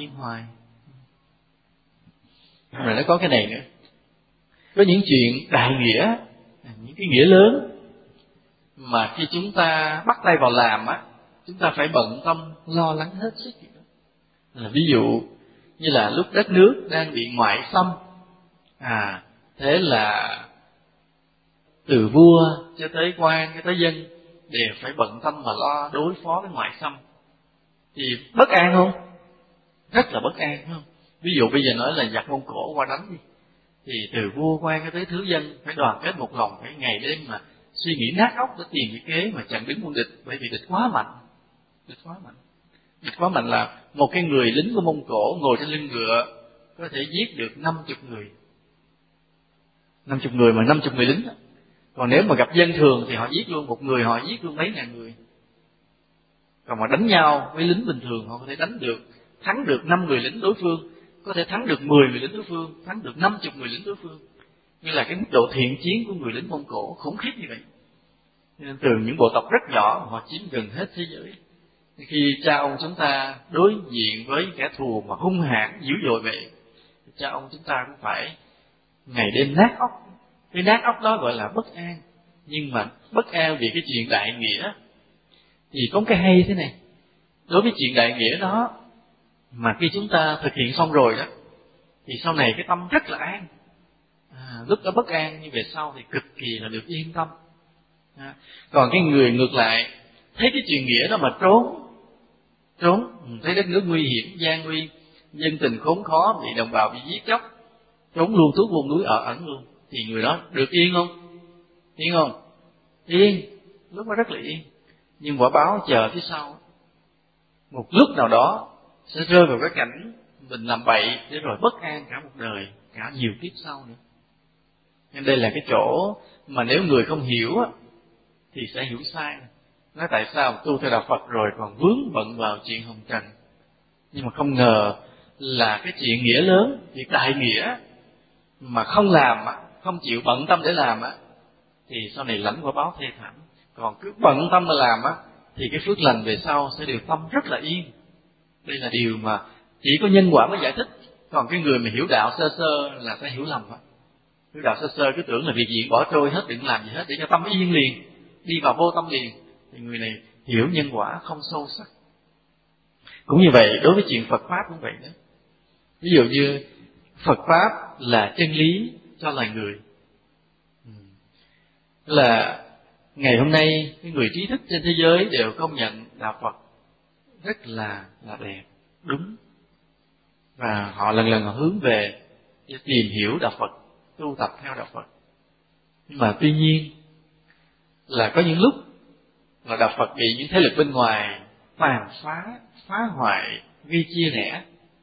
Rồi nó có cái này nữa, có những chuyện đại nghĩa, những cái nghĩa lớn mà khi chúng ta bắt tay vào làm á, chúng ta phải bận tâm lo lắng hết sức. Ví dụ như là lúc đất nước đang bị ngoại xâm, thế là từ vua cho tới quan cho tới dân đều phải bận tâm mà lo đối phó với ngoại xâm, thì bất an không? Rất là bất an, không? Ví dụ bây giờ nói là giặc Mông Cổ qua đánh đi, thì từ vua quan cho tới thứ dân phải đoàn kết một lòng, phải ngày đêm mà suy nghĩ nát óc để tìm cái kế mà chặn đứng quân địch, bởi vì địch quá mạnh. Địch quá mạnh là một cái người lính của Mông Cổ ngồi trên lưng ngựa có thể giết được 50 người. 50 người mà 50 người lính. Còn nếu mà gặp dân thường thì họ giết luôn một người, họ giết luôn mấy ngàn người. Còn mà đánh nhau với lính bình thường, họ có thể đánh được, thắng được 5 người lính đối phương, có thể thắng được 10 người lính đối phương, thắng được 50 người lính đối phương. Như là cái mức độ thiện chiến của người lính Mông Cổ khủng khiếp như vậy. Nên từ những bộ tộc rất nhỏ họ chiếm gần hết thế giới. Khi cha ông chúng ta đối diện với kẻ thù mà hung hãn dữ dội vậy, cha ông chúng ta cũng phải ngày đêm nát óc. Cái nát óc đó gọi là bất an. Nhưng mà bất an vì cái chuyện đại nghĩa thì có cái hay thế này. Đối với chuyện đại nghĩa đó mà khi chúng ta thực hiện xong rồi đó, thì sau này cái tâm rất là an. Lúc đó bất an nhưng về sau thì cực kỳ là được yên tâm. Còn cái người ngược lại thấy cái chuyện nghĩa đó mà trốn, thấy đất nước nguy hiểm, gian nguy, dân tình khốn khó, bị đồng bào bị giết chóc, trốn luôn tuốt vùng núi ở ẩn luôn, thì người đó được yên không? Yên không? Yên, lúc đó rất là yên. Nhưng quả báo chờ phía sau, một lúc nào đó sẽ rơi vào cái cảnh mình làm bậy để rồi bất an cả một đời, cả nhiều kiếp sau nữa. Nên đây là cái chỗ mà nếu người không hiểu thì sẽ hiểu sai. Nói tại sao tu theo đạo Phật rồi còn vướng bận vào chuyện hồng trần. Nhưng mà không ngờ là cái chuyện nghĩa lớn, việc đại nghĩa mà không làm, không chịu bận tâm để làm thì sau này lãnh quả báo thê thảm. Còn cứ bận tâm mà làm thì cái phước lành về sau sẽ đều tâm rất là yên. Đây là điều mà chỉ có nhân quả mới giải thích. Còn cái người mà hiểu đạo sơ sơ là sẽ hiểu lầm. Hiểu đạo sơ sơ cứ tưởng là việc gì bỏ trôi hết, đừng làm gì hết để cho tâm yên liền, đi vào vô tâm liền, thì người này hiểu nhân quả không sâu sắc. Cũng như vậy đối với chuyện Phật Pháp cũng vậy đó. Ví dụ như Phật Pháp là chân lý cho loài người. Là ngày hôm nay cái người trí thức trên thế giới đều công nhận đạo Phật rất là đẹp, đúng. Và họ lần lần họ hướng về để tìm hiểu đạo Phật, tu tập theo đạo Phật. Nhưng mà tuy nhiên là có những lúc là đạo Phật bị những thế lực bên ngoài tàn phá hoại, gây chia rẽ.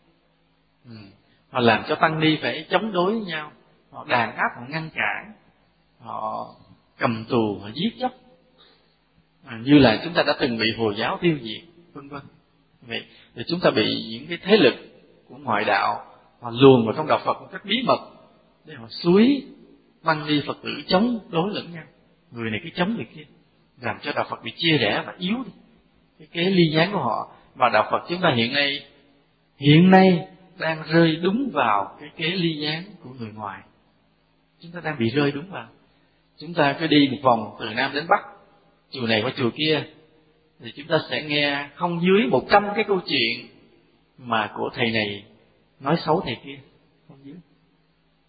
Họ làm cho tăng ni phải chống đối với nhau, họ đàn áp, họ ngăn cản, họ cầm tù, họ giết chóc, như là chúng ta đã từng bị Hồi giáo tiêu diệt, vân vân. Vậy thì chúng ta bị những cái thế lực của ngoại đạo họ luồn vào trong đạo Phật một cách bí mật để họ xúi tăng ni Phật tử chống đối lẫn nhau, người này cứ chống người kia, làm cho đạo Phật bị chia rẽ và yếu đi cái kế ly gián của họ. Và đạo Phật chúng ta hiện nay đang rơi đúng vào cái kế ly gián của người ngoài. Chúng ta đang bị rơi đúng vào. Chúng ta cứ đi một vòng từ Nam đến Bắc, chùa này qua chùa kia, thì chúng ta sẽ nghe không dưới 100 cái câu chuyện mà của thầy này nói xấu thầy kia, không dưới.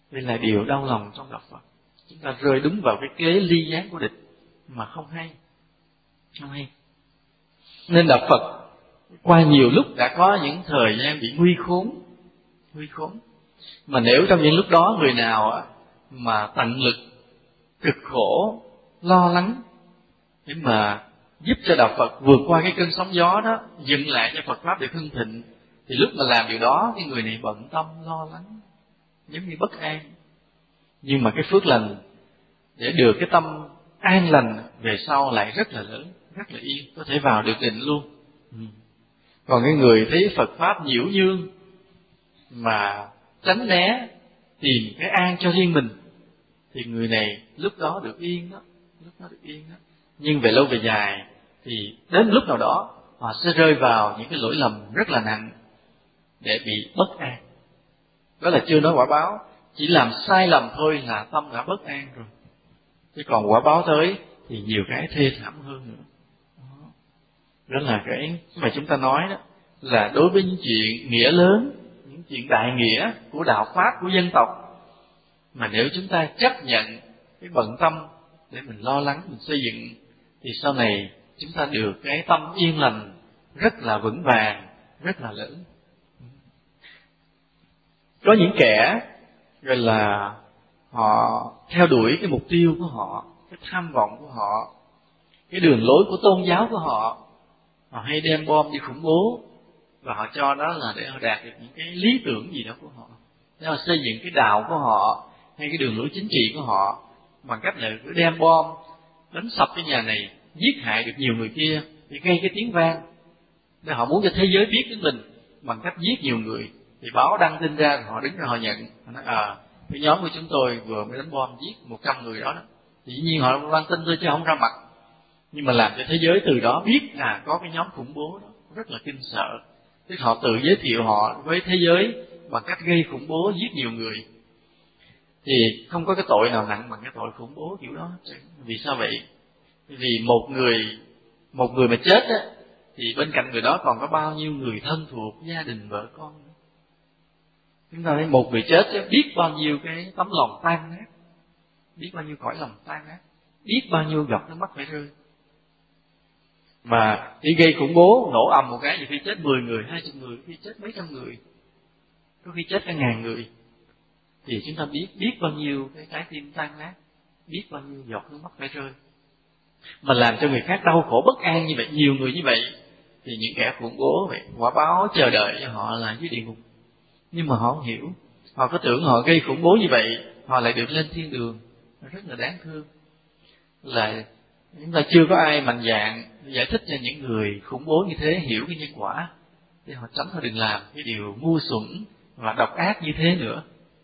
Đây là điều đau lòng trong đạo Phật. Chúng ta rơi đúng vào cái kế ly gián của địch mà không hay. Không hay. Nên đạo Phật qua nhiều lúc đã có những thời gian bị nguy khốn. Mà nếu trong những lúc đó người nào mà tận lực cực khổ, lo lắng để mà giúp cho đạo Phật vượt qua cái cơn sóng gió đó, dựng lại cho Phật pháp được hưng thịnh, thì lúc mà làm điều đó cái người này bận tâm lo lắng, giống như bất an. Nhưng mà cái phước lành để được cái tâm an lành về sau lại rất là lớn, rất là yên, có thể vào được định luôn. Còn cái người thấy Phật pháp nhiễu nhương mà tránh né, tìm cái an cho riêng mình, thì người này lúc đó được yên đó, Nhưng về lâu về dài thì đến lúc nào đó họ sẽ rơi vào những cái lỗi lầm rất là nặng để bị bất an. Đó là chưa nói quả báo, chỉ làm sai lầm thôi là tâm đã bất an rồi. Chứ còn quả báo tới thì nhiều cái thê thảm hơn nữa. Đó là cái mà chúng ta nói đó, là đối với những chuyện nghĩa lớn, những chuyện đại nghĩa của đạo pháp, của dân tộc, mà nếu chúng ta chấp nhận cái bận tâm để mình lo lắng, mình xây dựng, thì sau này chúng ta được cái tâm yên lành rất là vững vàng, rất là lớn. Có những kẻ gọi là họ theo đuổi cái mục tiêu của họ, cái tham vọng của họ, cái đường lối của tôn giáo của họ, họ hay đem bom đi khủng bố, và họ cho đó là để họ đạt được những cái lý tưởng gì đó của họ, để họ xây dựng cái đạo của họ hay cái đường lối chính trị của họ, bằng cách là cứ đem bom đánh sập cái nhà này, giết hại được nhiều người kia, để gây cái tiếng vang, để họ muốn cho thế giới biết đến mình bằng cách giết nhiều người. Thì báo đăng tin ra, họ đứng ra họ nhận, họ nói cái nhóm của chúng tôi vừa mới đánh bom giết 100 người đó. Thì dĩ nhiên họ đăng tin thôi chứ không ra mặt, nhưng mà làm cho thế giới từ đó biết có cái nhóm khủng bố đó, rất là kinh sợ. Tức họ tự giới thiệu họ với thế giới bằng cách gây khủng bố, giết nhiều người. Thì không có cái tội nào nặng bằng cái tội khủng bố kiểu đó. Vì sao vậy? Vì một người mà chết á, thì bên cạnh người đó còn có bao nhiêu người thân thuộc, gia đình, vợ con nữa. Chúng ta thấy một người chết chứ, biết bao nhiêu cái tấm lòng tan nát, biết bao nhiêu cõi lòng tan nát, biết bao nhiêu giọt nước mắt phải rơi. Mà khi gây khủng bố, nổ ầm một cái, nhiều khi chết 10 người, 20 người, khi chết mấy trăm người, có khi chết cả ngàn người. Thì chúng ta biết bao nhiêu cái trái tim tan nát, biết bao nhiêu giọt nước mắt phải rơi. Mà làm cho người khác đau khổ bất an như vậy, nhiều người như vậy, thì những kẻ khủng bố vậy, quả báo chờ đợi cho họ là dưới địa ngục. Nhưng mà họ không hiểu, họ có tưởng họ gây khủng bố như vậy, họ lại được lên thiên đường. Rất là đáng thương. Là chúng ta chưa có ai mạnh dạn giải thích cho những người khủng bố như thế hiểu cái nhân quả, để họ tránh, họ đừng làm cái điều ngu xuẩn và độc ác như thế nữa.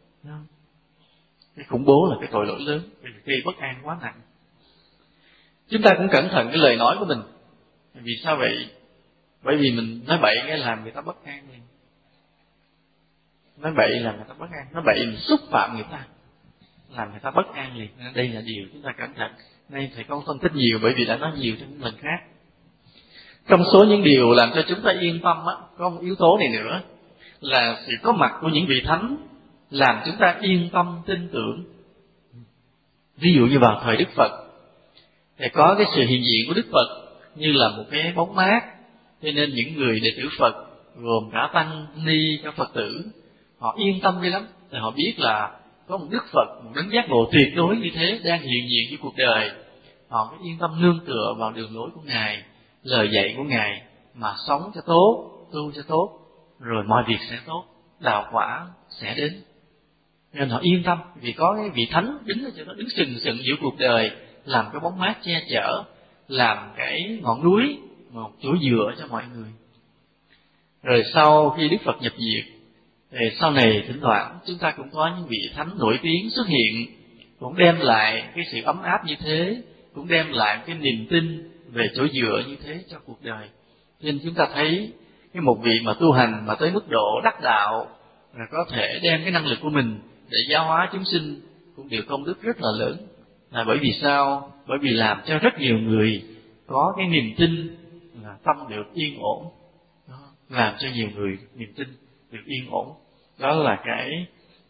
Cái khủng bố là cái tội lỗi lớn, gây bất an quá nặng. Chúng ta cũng cẩn thận cái lời nói của mình. Vì sao vậy? Bởi vì mình nói bậy cái làm người ta bất an liền. Nói bậy làm người ta bất an, nói bậy mình xúc phạm người ta, làm người ta bất an liền. Nên đây là điều chúng ta cẩn thận. Nay thầy không phân tích nhiều bởi vì đã nói nhiều trong những lần khác. Trong số những điều làm cho chúng ta yên tâm có một yếu tố này nữa, là sự có mặt của những vị thánh làm chúng ta yên tâm tin tưởng. Ví dụ như vào thời Đức Phật thì có cái sự hiện diện của Đức Phật như là một cái bóng mát, cho nên những người đệ tử Phật gồm cả tăng ni, cả Phật tử, họ yên tâm đi lắm. Thì họ biết là có một Đức Phật, một đấng giác ngộ tuyệt đối như thế đang hiện diện trong cuộc đời. Họ mới yên tâm nương tựa vào đường lối của Ngài, lời dạy của Ngài mà sống cho tốt, tu cho tốt, rồi mọi việc sẽ tốt, đạo quả sẽ đến. Nên họ yên tâm vì có cái vị thánh đứng ở chỗ đó, đứng sừng sững giữa cuộc đời, làm cái bóng mát che chở, làm cái ngọn núi, một chỗ dựa cho mọi người. Rồi sau khi Đức Phật nhập diệt, thì sau này thỉnh thoảng chúng ta cũng có những vị thánh nổi tiếng xuất hiện, cũng đem lại cái sự ấm áp như thế, cũng đem lại cái niềm tin về chỗ dựa như thế cho cuộc đời. Nên chúng ta thấy cái một vị mà tu hành mà tới mức độ đắc đạo, là có thể đem cái năng lực của mình để giáo hóa chúng sinh, cũng đều công đức rất là lớn. Là bởi vì sao? Bởi vì làm cho rất nhiều người có cái niềm tin là tâm được yên ổn. Đó, làm cho nhiều người niềm tin được yên ổn. Đó là cái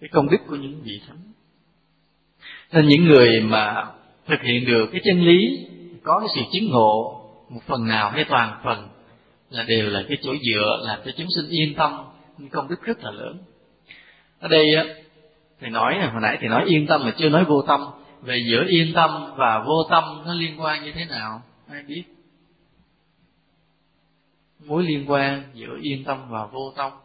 cái công đức của những vị thánh. Nên những người mà thực hiện được cái chân lý, có cái sự chứng ngộ một phần nào hay toàn phần, là đều là cái chỗ dựa làm cho chúng sinh yên tâm, những công đức rất là lớn. Ở đây á, thầy nói hồi nãy thầy nói yên tâm mà chưa nói vô tâm. Về giữa yên tâm và vô tâm nó liên quan như thế nào? Ai biết? Mối liên quan giữa yên tâm và vô tâm.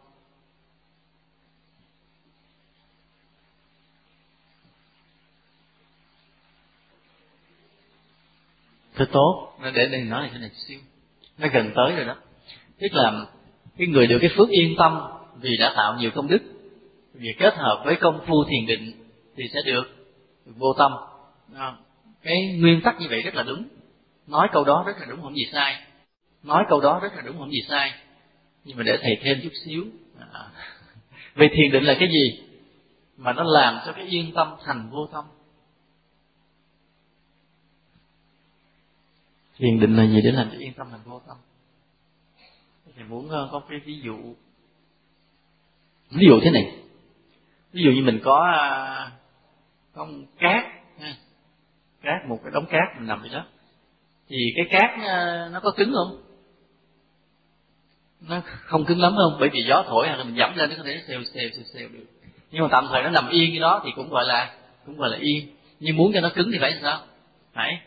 Thế tốt, để đây nói này thế này xíu. Nó gần tới rồi đó. Tức là cái người được cái phước yên tâm vì đã tạo nhiều công đức, vì kết hợp với công phu thiền định thì sẽ được vô tâm. Cái nguyên tắc như vậy rất là đúng. Nói câu đó rất là đúng, không gì sai. Nói câu đó rất là đúng, không gì sai. Nhưng mà để thầy thêm chút xíu. Về thiền định là cái gì mà nó làm cho cái yên tâm thành vô tâm? Thiền định là gì để làm cho yên tâm thành vô tâm? Thầy muốn có cái ví dụ. Ví dụ thế này. Ví dụ như mình có cát, cát, một cái đống cát mình nằm ở đó, thì cái cát nó có cứng không? Nó không cứng lắm không? Bởi vì gió thổi hoặc là mình dẫm lên nó có thể xèo được. Nhưng mà tạm thời nó nằm yên cái đó thì cũng gọi là yên. Nhưng muốn cho nó cứng thì phải làm sao? Phải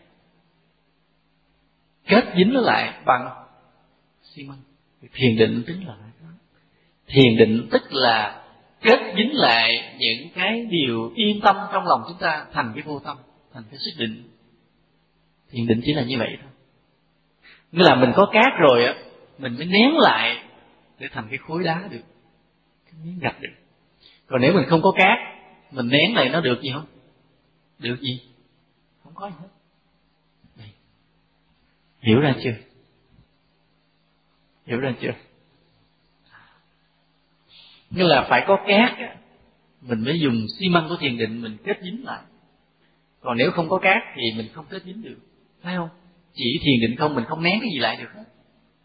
kết dính nó lại bằng xi măng. Thiền định tính là đó. Thiền định tức là kết dính lại những cái điều yên tâm trong lòng chúng ta thành cái vô tâm, thành cái sức định. Thiền định chỉ là như vậy thôi. Nghĩa là mình có cát rồi á, mình mới nén lại để thành cái khối đá được, cái miếng gạch được. Còn nếu mình không có cát, mình nén lại nó được gì không? Được gì? Không có gì hết. Đây. Hiểu ra chưa? Hiểu ra chưa? Nghĩa là phải có cát, mình mới dùng xi măng của thiền định mình kết dính lại. Còn nếu không có cát thì mình không kết dính được, phải không? Chỉ thiền định không, mình không nén cái gì lại được hết.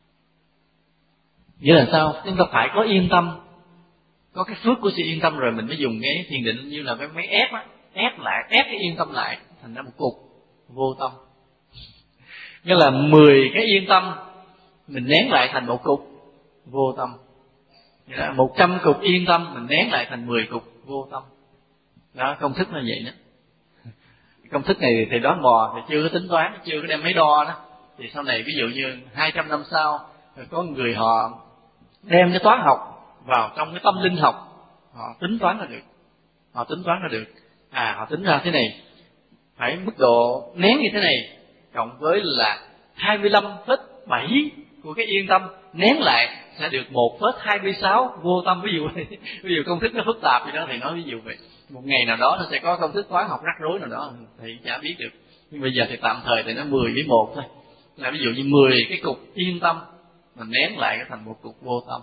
Nghĩa là sao? Chúng ta phải có yên tâm, có cái phước của sự yên tâm rồi mình mới dùng cái thiền định như là cái máy ép á, ép lại, ép cái yên tâm lại thành ra một cục vô tâm. Nghĩa là 10 cái yên tâm mình nén lại thành một cục vô tâm. Nghĩa là 100 cục yên tâm mình nén lại thành 10 cục vô tâm. Đó, công thức là vậy đó. Công thức này thì đoán mò thì chưa có tính toán, chưa có đem máy đo đó. Thì sau này ví dụ như 200 năm sau có người họ đem cái toán học vào trong cái tâm linh học, họ tính toán ra được. Họ tính toán ra được. Họ tính ra thế này, phải mức độ nén như thế này cộng với là 25,7 của cái yên tâm nén lại sẽ được 1,26 vô tâm. Ví dụ công thức nó phức tạp gì đó thì nói ví dụ vậy. Một ngày nào đó nó sẽ có công thức toán học rắc rối nào đó thì chả biết được. Nhưng bây giờ thì tạm thời thì nó 10 với 1 thôi. Là ví dụ như 10 cái cục yên tâm mình nén lại thành một cục vô tâm.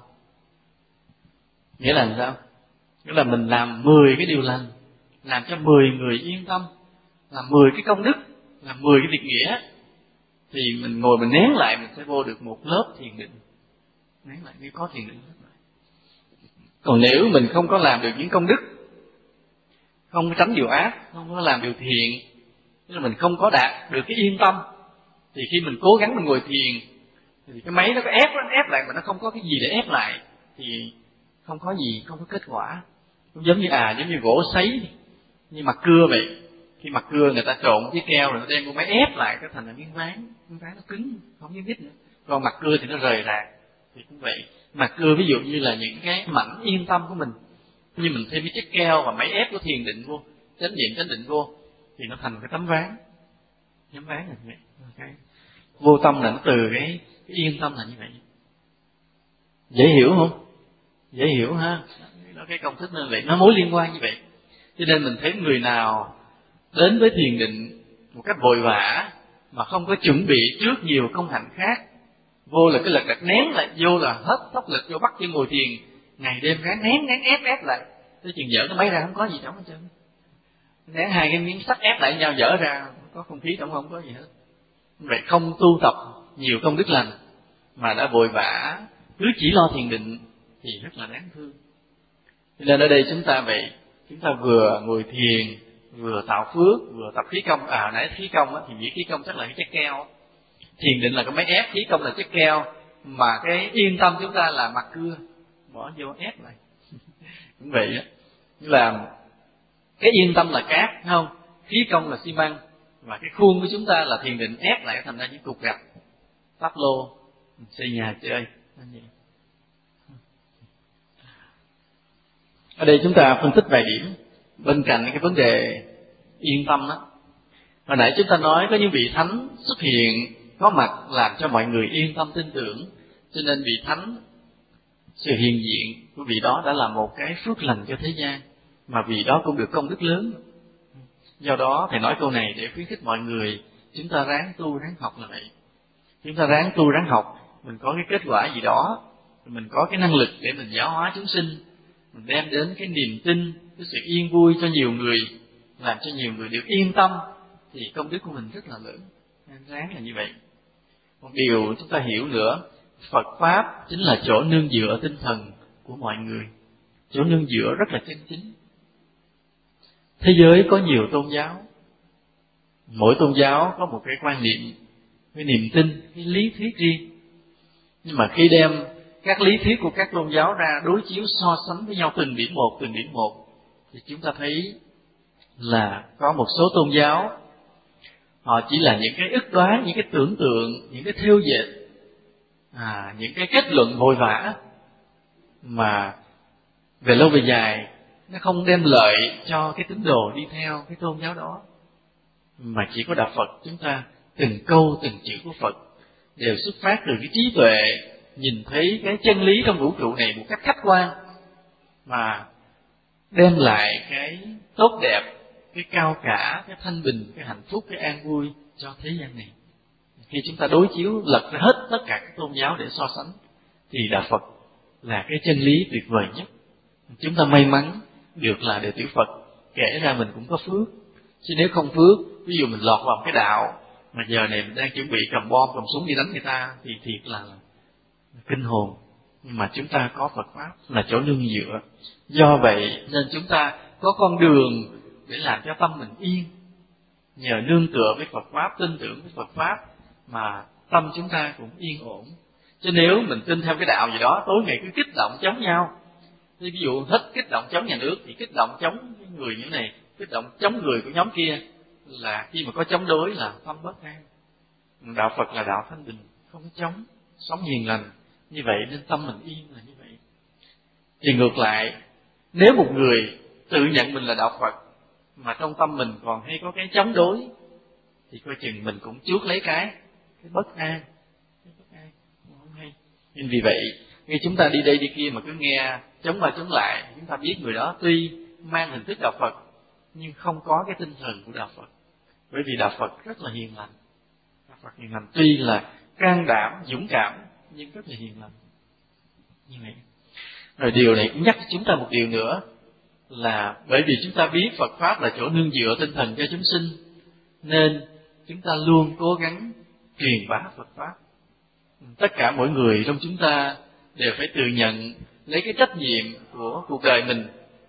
Nghĩa là sao? Nghĩa là mình làm 10 cái điều lành, làm cho 10 người yên tâm, làm 10 cái công đức, làm 10 cái việc nghĩa, thì mình ngồi mình nén lại mình sẽ vô được một lớp thiền định. Nén lại mới có thiền định. Còn nếu mình không có làm được những công đức, không có tránh điều ác, không có làm điều thiện, tức là mình không có đạt được cái yên tâm, thì khi mình cố gắng mình ngồi thiền thì cái máy nó có ép lại mà nó không có cái gì để ép lại thì không có gì, không có kết quả. Giống như gỗ sấy, như mặt cưa vậy. Khi mặt cưa người ta trộn với keo rồi nó đem con máy ép lại cái thành là miếng ván nó cứng, không nhúc nhích nữa. Còn mặt cưa thì nó rời rạc. Thì cũng vậy. Mặt cưa ví dụ như là những cái mảnh yên tâm của mình, như mình thêm cái chất keo và máy ép của thiền định vô, chánh niệm chánh định vô, thì nó thành cái tấm ván. Tấm ván là như vậy. Okay. Vô tâm là nó từ cái yên tâm là như vậy. Dễ hiểu không? Dễ hiểu ha. Nó cái công thức nên vậy, nó mối liên quan như vậy. Cho nên mình thấy người nào đến với thiền định một cách vội vã mà không có chuẩn bị trước nhiều công hạnh khác, vô là cái lực đặt nén lại, vô là hết tốc lực vô bắt chân ngồi thiền, ngày đêm ráng nén ép lại, tới chừng dở cái máy ra không có gì trong hết trơn. Nén 2 cái miếng sắt ép lại nhau dở ra có không khí trong, không có gì hết. Vậy không tu tập nhiều công đức lành mà đã vội vã cứ chỉ lo thiền định thì rất là đáng thương. Cho nên ở đây chúng ta vậy chúng ta vừa ngồi thiền, vừa tạo phước, vừa tập khí công. Nãy khí công thì nghĩ khí công chắc là cái chất keo, thiền định là cái máy ép, khí công là chất keo, mà cái yên tâm chúng ta là mặt cưa, bỏ vô ép lại. Cũng vậy á, là cái yên tâm là cát, thấy không? Khí công là xi măng, và cái khuôn của chúng ta là thiền định ép lại thành ra những cục gạch, tắp lô, xây nhà chơi. Ở đây chúng ta phân tích vài điểm bên cạnh cái vấn đề yên tâm đó. Hồi nãy chúng ta nói có những vị thánh xuất hiện có mặt làm cho mọi người yên tâm tin tưởng, cho nên vị thánh, sự hiện diện của vị đó đã là một cái phước lành cho thế gian, mà vị đó cũng được công đức lớn. Do đó thầy nói câu này để khuyến khích mọi người, chúng ta ráng tu ráng học là vậy. Chúng ta ráng tu ráng học, mình có cái kết quả gì đó, mình có cái năng lực để mình giáo hóa chúng sinh, mình đem đến cái niềm tin, cái sự yên vui cho nhiều người, làm cho nhiều người được yên tâm, thì công đức của mình rất là lớn. Nên ráng là như vậy. Một điều chúng ta hiểu nữa, Phật Pháp chính là chỗ nương dựa tinh thần của mọi người, chỗ nương dựa rất là chân chính. Thế giới có nhiều tôn giáo, mỗi tôn giáo có một cái quan niệm, cái niềm tin, cái lý thuyết riêng. Nhưng mà khi đem các lý thuyết của các tôn giáo ra đối chiếu so sánh với nhau từng điểm một, thì chúng ta thấy là có một số tôn giáo họ chỉ là những cái ước đoán, những cái tưởng tượng, những cái thêu dệt, những cái kết luận vội vã, mà về lâu về dài nó không đem lợi cho cái tín đồ đi theo cái tôn giáo đó. Mà chỉ có đạo Phật chúng ta từng câu từng chữ của Phật đều xuất phát từ cái trí tuệ, nhìn thấy cái chân lý trong vũ trụ này một cách khách quan, mà đem lại cái tốt đẹp, cái cao cả, cái thanh bình, cái hạnh phúc, cái an vui cho thế gian này. Khi chúng ta đối chiếu lật ra hết tất cả các tôn giáo để so sánh, thì đạo Phật là cái chân lý tuyệt vời nhất. Chúng ta may mắn được là đệ tử Phật, kể ra mình cũng có phước. Chứ nếu không phước, ví dụ mình lọt vào cái đạo mà giờ này mình đang chuẩn bị cầm bom cầm súng đi đánh người ta, thì thiệt là kinh hồn. Nhưng mà chúng ta có Phật Pháp là chỗ nương dựa. Do vậy nên chúng ta có con đường để làm cho tâm mình yên. Nhờ nương tựa với Phật Pháp, tin tưởng với Phật Pháp, mà tâm chúng ta cũng yên ổn. Chứ nếu mình tin theo cái đạo gì đó, tối ngày cứ kích động chống nhau, ví dụ hết kích động chống nhà nước thì kích động chống người như này, kích động chống người của nhóm kia, là khi mà có chống đối là tâm bất an. Đạo Phật là đạo thanh bình, không có chống, sống hiền lành. Như vậy nên tâm mình yên là như vậy. Thì ngược lại, nếu một người tự nhận mình là đạo Phật mà trong tâm mình còn hay có cái chống đối, thì coi chừng mình cũng chuốc lấy cái bất an, không hay. Nhưng vì vậy, khi chúng ta đi đây đi kia mà cứ nghe chống qua chống lại, chúng ta biết người đó tuy mang hình thức đạo Phật nhưng không có cái tinh thần của đạo Phật. Bởi vì đạo Phật rất là hiền lành. Đạo Phật hiền lành tuy là can đảm, dũng cảm, nhưng rất là hiền lành. Như vậy. Rồi điều này cũng nhắc chúng ta một điều nữa, là bởi vì chúng ta biết Phật Pháp là chỗ nương dựa tinh thần cho chúng sinh, nên chúng ta luôn cố gắng truyền bá Phật Pháp. Tất cả mỗi người trong chúng ta đều phải tự nhận lấy cái trách nhiệm của cuộc đời mình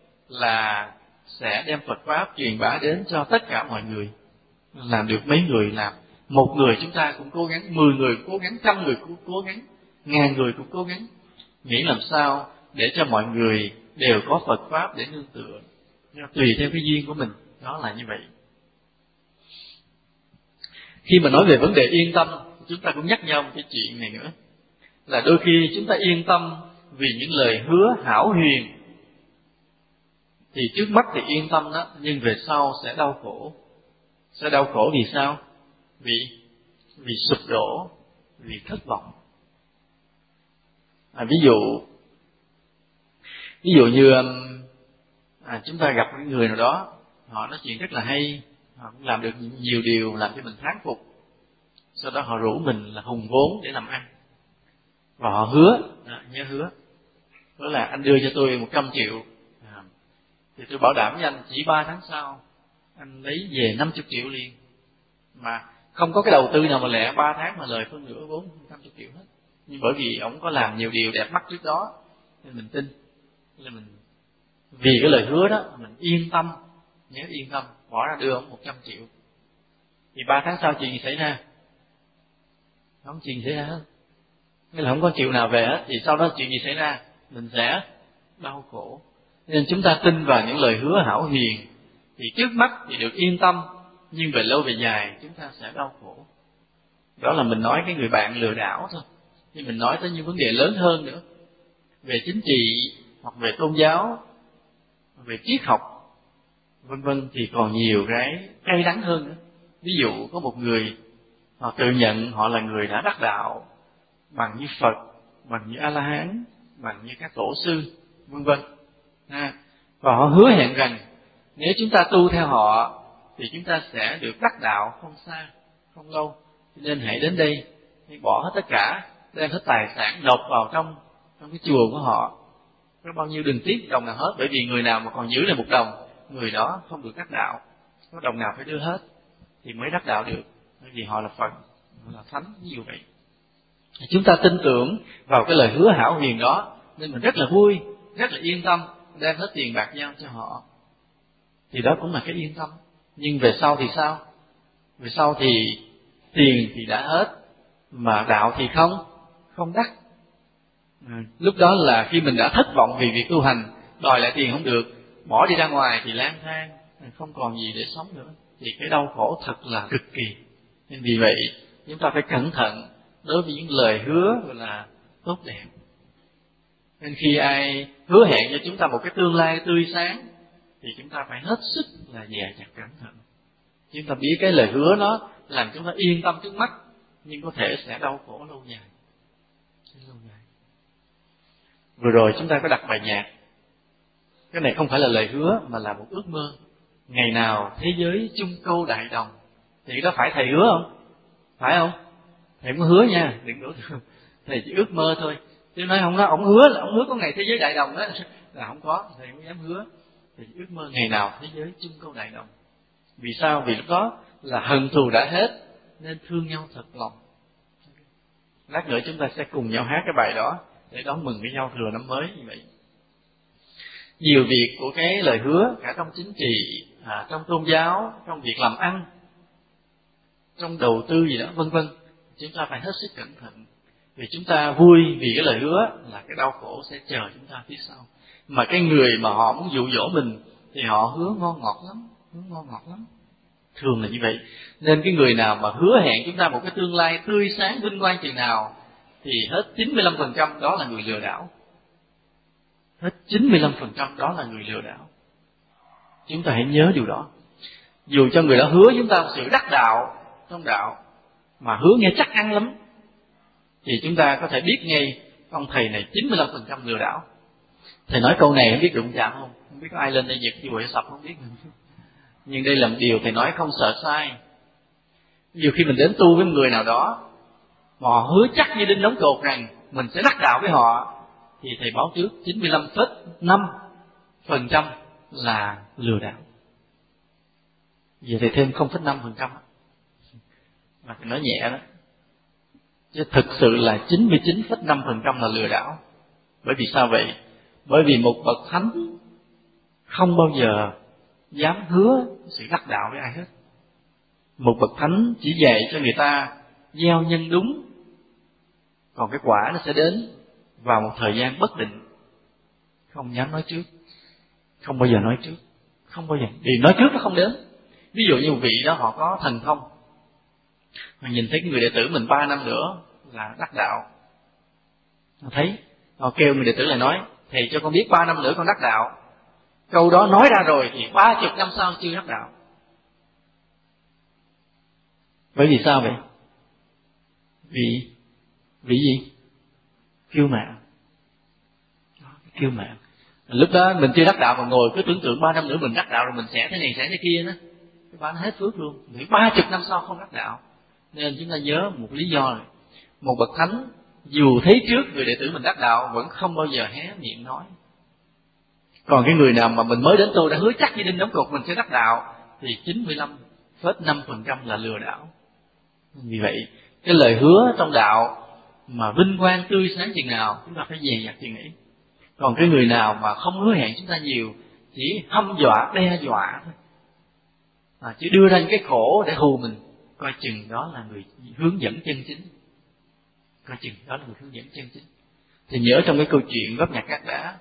là sẽ đem Phật Pháp truyền bá đến cho tất cả mọi người. Làm được mấy người làm, một người chúng ta cũng cố gắng, 10 người cũng cố gắng, 100 người cũng cố gắng, 1000 người cũng cố gắng. Nghĩ làm sao để cho mọi người đều có Phật Pháp để nương tựa, tùy theo cái duyên của mình, đó là như vậy. Khi mà nói về vấn đề yên tâm, chúng ta cũng nhắc nhau một cái chuyện này nữa, là đôi khi chúng ta yên tâm vì những lời hứa hão huyền, thì trước mắt thì yên tâm đó, nhưng về sau sẽ đau khổ. Sẽ đau khổ vì sao? Vì sụp đổ, vì thất vọng. Ví dụ như chúng ta gặp một người nào đó, họ nói chuyện rất là hay, họ cũng làm được nhiều điều làm cho mình thán phục. Sau đó họ rủ mình là hùng vốn để làm ăn, và họ hứa, nhớ hứa, đó là anh đưa cho tôi 100 triệu, thì tôi bảo đảm với anh chỉ 3 tháng sau anh lấy về 50 triệu liền. Mà không có cái đầu tư nào mà lẹ 3 tháng mà lời phân nửa vốn 50 triệu hết. Nhưng bởi vì ông có làm nhiều điều đẹp mắt trước đó, nên mình tin, nên vì cái lời hứa đó mình yên tâm, nhớ yên tâm, bỏ ra đưa ông 100 triệu. Thì 3 tháng sau chuyện gì xảy ra? Không chuyện xảy ra hết. Nghĩa là không có triệu nào về hết, thì sau đó chuyện gì xảy ra? Mình sẽ đau khổ. Nên chúng ta tin vào những lời hứa hão huyền, thì trước mắt thì được yên tâm, nhưng về lâu về dài chúng ta sẽ đau khổ. Đó là mình nói cái người bạn lừa đảo thôi. Nhưng mình nói tới những vấn đề lớn hơn nữa, về chính trị hoặc về tôn giáo, về triết học, vân vân, thì còn nhiều cái cay đắng hơn nữa. Ví dụ có một người họ tự nhận họ là người đã đắc đạo bằng như Phật, bằng như A La Hán, bằng như các tổ sư, vân vân. Và họ hứa hẹn rằng nếu chúng ta tu theo họ thì chúng ta sẽ được đắc đạo không xa, không lâu. Nên hãy đến đây, hãy bỏ hết tất cả, đem hết tài sản nộp vào trong cái chùa của họ. Có bao nhiêu đừng tiếc đồng nào hết, bởi vì người nào mà còn giữ lại một đồng, người đó không được đắc đạo. Có đồng nào phải đưa hết thì mới đắc đạo được, bởi vì họ là Phật, họ là Thánh, ví dụ vậy. Chúng ta tin tưởng vào cái lời hứa hão huyền đó, nên mình rất là vui, rất là yên tâm, đem hết tiền bạc giao cho họ. Thì đó cũng là cái yên tâm. Nhưng về sau thì sao? Về sau thì tiền thì đã hết, mà đạo thì không đắc. Lúc đó là khi mình đã thất vọng vì việc tu hành, đòi lại tiền không được, bỏ đi ra ngoài thì lang thang, không còn gì để sống nữa, thì cái đau khổ thật là cực kỳ. Nên vì vậy chúng ta phải cẩn thận đối với những lời hứa gọi là tốt đẹp. Nên khi ai hứa hẹn cho chúng ta một cái tương lai tươi sáng thì chúng ta phải hết sức là dè chặt cẩn thận. Chúng ta biết cái lời hứa nó làm chúng ta yên tâm trước mắt, nhưng có thể sẽ đau khổ lâu dài. Vừa rồi chúng ta có đặt bài nhạc. Cái này không phải là lời hứa mà là một ước mơ. Ngày nào thế giới chung câu đại đồng. Thì đó phải thầy hứa không? Phải không? Thầy không có hứa nha, đừng đổ thừa. Thầy chỉ ước mơ thôi. Chứ nói không, nói ông hứa là ông hứa có ngày thế giới đại đồng đó là không có, thầy không dám hứa. Thầy chỉ ước mơ ngày nào thế giới chung câu đại đồng. Vì sao? Vì lúc đó là hận thù đã hết, nên thương nhau thật lòng. Lát nữa chúng ta sẽ cùng nhau hát cái bài đó để đón mừng cái giao thừa năm mới như vậy. Nhiều việc của cái lời hứa, cả trong chính trị, trong tôn giáo, trong việc làm ăn, trong đầu tư gì đó, vân vân, chúng ta phải hết sức cẩn thận. Vì chúng ta vui vì cái lời hứa là cái đau khổ sẽ chờ chúng ta phía sau. Mà cái người mà họ muốn dụ dỗ mình thì họ hứa ngon ngọt lắm, hứa ngon ngọt lắm. Thường là như vậy. Nên cái người nào mà hứa hẹn chúng ta một cái tương lai tươi sáng vinh quang chừng nào thì hết 95% đó là người lừa đảo. Hết 95% đó là người lừa đảo. Chúng ta hãy nhớ điều đó. Dù cho người đó hứa chúng ta sự đắc đạo trong đạo, mà hứa nghe chắc ăn lắm, thì chúng ta có thể biết ngay ông thầy này 95% lừa đảo. Thầy nói câu này không biết đụng chạm không? Không biết có ai lên đây giật chi bụi sập không biết. Nhưng đây là một điều thầy nói không sợ sai. Nhiều khi mình đến tu với một người nào đó mà họ hứa chắc như đinh đóng cột rằng mình sẽ đắc đạo với họ, thì thầy báo trước 95,5% là lừa đảo. Giờ thầy thêm 0,5%, mà thầy nói nhẹ đó, chứ thực sự là 99,5% là lừa đảo. Bởi vì sao vậy? Bởi vì một bậc thánh không bao giờ dám hứa sự đắc đạo với ai hết. Một bậc thánh chỉ dạy cho người ta gieo nhân đúng, còn cái quả nó sẽ đến vào một thời gian bất định. Không dám nói trước, không bao giờ nói trước, không bao giờ, vì nói trước nó không đến. Ví dụ như một vị đó họ có thần thông, mà nhìn thấy cái người đệ tử mình 3 năm nữa là đắc đạo, họ thấy, họ kêu người đệ tử lại nói: thầy cho con biết 3 năm nữa con đắc đạo. Câu đó nói ra rồi thì 30 năm sau chưa đắc đạo. Bởi vì sao vậy? Vì gì? Kiêu mạn. Kiêu mạn. Lúc đó mình chưa đắc đạo mà ngồi cứ tưởng tượng 3 năm nữa mình đắc đạo rồi mình sẽ thế này sẽ thế kia đó, cái bán hết phước luôn. Nghĩ 30 năm sau không đắc đạo. Nên chúng ta nhớ một lý do này: một bậc thánh dù thấy trước người đệ tử mình đắc đạo vẫn không bao giờ hé miệng nói. Còn cái người nào mà mình mới đến tu đã hứa chắc như đinh đóng cột mình sẽ đắc đạo thì 95,5% là lừa đảo. Vì vậy cái lời hứa trong đạo mà vinh quang tươi sáng chừng nào chúng ta phải dè dặt chừng ấy. Còn cái người nào mà không hứa hẹn chúng ta nhiều chỉ hăm dọa đe dọa thôi, chỉ đưa ra những cái khổ để hù mình, coi chừng đó là người hướng dẫn chân chính, coi chừng đó là người hướng dẫn chân chính. Thì nhớ trong cái câu chuyện Góp Nhặt Cát Đá,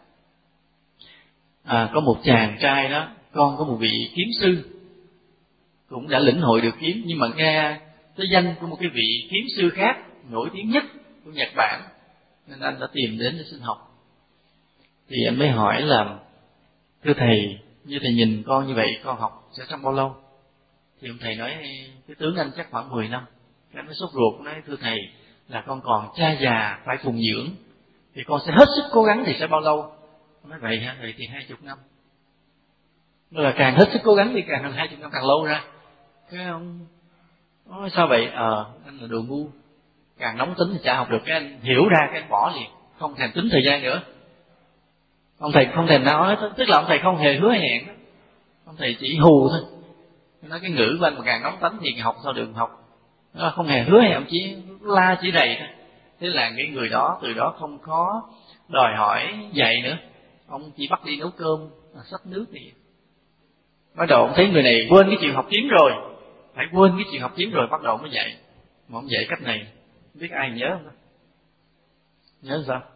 có một chàng trai đó, con có một vị kiếm sư cũng đã lĩnh hội được kiếm, nhưng mà nghe cái danh của một cái vị kiếm sư khác nổi tiếng nhất của Nhật Bản, nên anh đã tìm đến để xin học. Thì anh mới hỏi là: thưa thầy, như thầy nhìn con như vậy, con học sẽ trong bao lâu? Thì ông thầy nói: cái tướng anh chắc khoảng 10 năm. Cái anh mới sốt ruột, nói: thưa thầy, là con còn cha già phải phụng dưỡng, thì con sẽ hết sức cố gắng, thì sẽ bao lâu? Ông nói: vậy hả? Vậy thì 20 năm. Nó là càng hết sức cố gắng thì càng hơn 20 năm, càng lâu ra. Cái ông nói: sao vậy? Anh là đồ ngu, càng nóng tính thì chả học được. Cái anh hiểu ra, cái anh bỏ liền, không thèm tính thời gian nữa. Ông thầy không thèm nói, tức là ông thầy không hề hứa hẹn, ông thầy chỉ hù thôi. Nói cái ngữ của anh mà càng nóng tính thì học sao được học. Nó không hề hứa hẹn, chỉ la chỉ đầy thôi. Thế là cái người đó từ đó không có đòi hỏi dạy nữa, ông chỉ bắt đi nấu cơm, xách nước thì bắt đầu ông thấy người này quên cái chuyện học kiếm rồi, phải quên cái chuyện học kiếm rồi bắt đầu mới dạy. Mà ông dạy cách này, không biết ai nhớ không? Nhớ sao?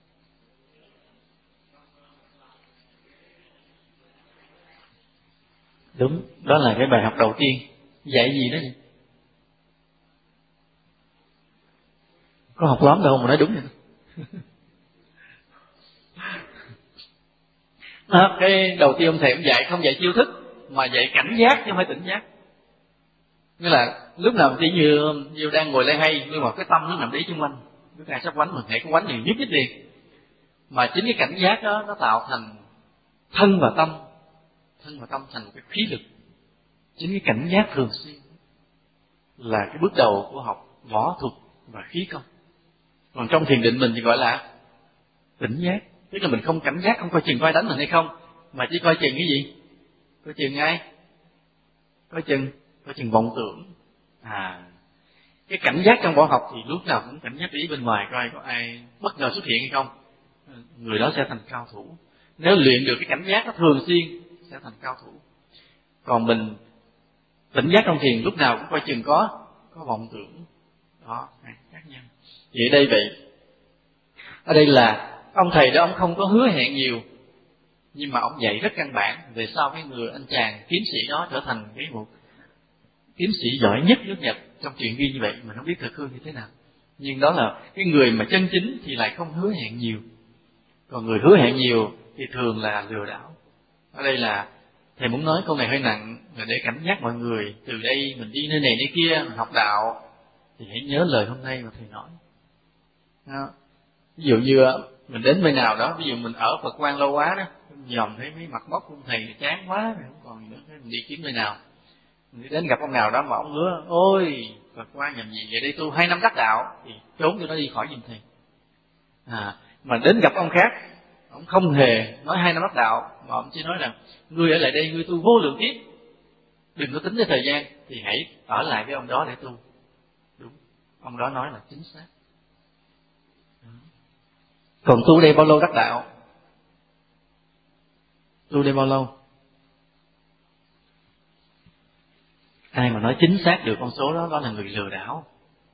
Đúng, đó là cái bài học đầu tiên. Dạy gì đó vậy? Có học lắm đâu mà nói đúng vậy. Cái đầu tiên ông thầy ông dạy không dạy chiêu thức, mà dạy cảnh giác chứ không phải tỉnh giác. Nghĩa là lúc nào chỉ như đang ngồi lay hay, nhưng mà cái tâm nó nằm đấy xung quanh, cái ai sắp quánh mình hãy có quánh thì nhúc nhích liền. Mà chính cái cảnh giác đó nó tạo thành thân và tâm thành một cái khí lực. Chính cái cảnh giác thường xuyên là cái bước đầu của học võ thuật và khí công. Còn trong thiền định mình thì gọi là tỉnh giác, tức là mình không cảnh giác, không coi chừng có ai đánh mình hay không, mà chỉ coi chừng cái gì? Coi chừng ai? Coi chừng vọng tưởng. Cái cảnh giác trong võ học thì lúc nào cũng cảnh giác ý bên ngoài coi có ai bất ngờ xuất hiện hay không, người đó sẽ thành cao thủ. Nếu luyện được cái cảnh giác nó thường xuyên sẽ thành cao thủ. Còn mình tỉnh giác trong thiền lúc nào cũng coi chừng có vọng tưởng. Đó, khác nhau. Vậy đây vậy. Ở đây là ông thầy đó, ông không có hứa hẹn nhiều, nhưng mà ông dạy rất căn bản. Về sau cái người anh chàng kiếm sĩ đó trở thành một kiếm sĩ giỏi nhất nước Nhật trong truyện ghi như vậy, mà không biết thực hư như thế nào. Nhưng đó là cái người mà chân chính thì lại không hứa hẹn nhiều. Còn người hứa hẹn nhiều thì thường là lừa đảo. Ở đây là thầy muốn nói câu này hơi nặng, là để cảnh giác mọi người. Từ đây mình đi nơi này nơi kia, mình học đạo, thì hãy nhớ lời hôm nay mà thầy nói. Đó. Ví dụ như mình đến nơi nào đó, ví dụ mình ở Phật Quang lâu quá đó, dòm thấy mấy mặt móc của thầy chán quá, không còn nữa, mình đi kiếm nơi nào. Mình đi đến gặp ông nào đó mà ông hứa: ôi Phật Quang làm gì vậy, đây tu 2 năm đắc đạo, thì trốn cho nó đi khỏi giùm thầy. Mà đến gặp ông khác, ông không hề nói 2 năm đắc đạo, mà ông chỉ nói là: ngươi ở lại đây, ngươi tu vô lượng kiếp, đừng có tính tới thời gian, thì hãy ở lại với ông đó để tu. Đúng, ông đó nói là chính xác. Còn tu đây bao lâu đắc đạo? Tu đây bao lâu? Ai mà nói chính xác được con số đó, đó là người lừa đảo.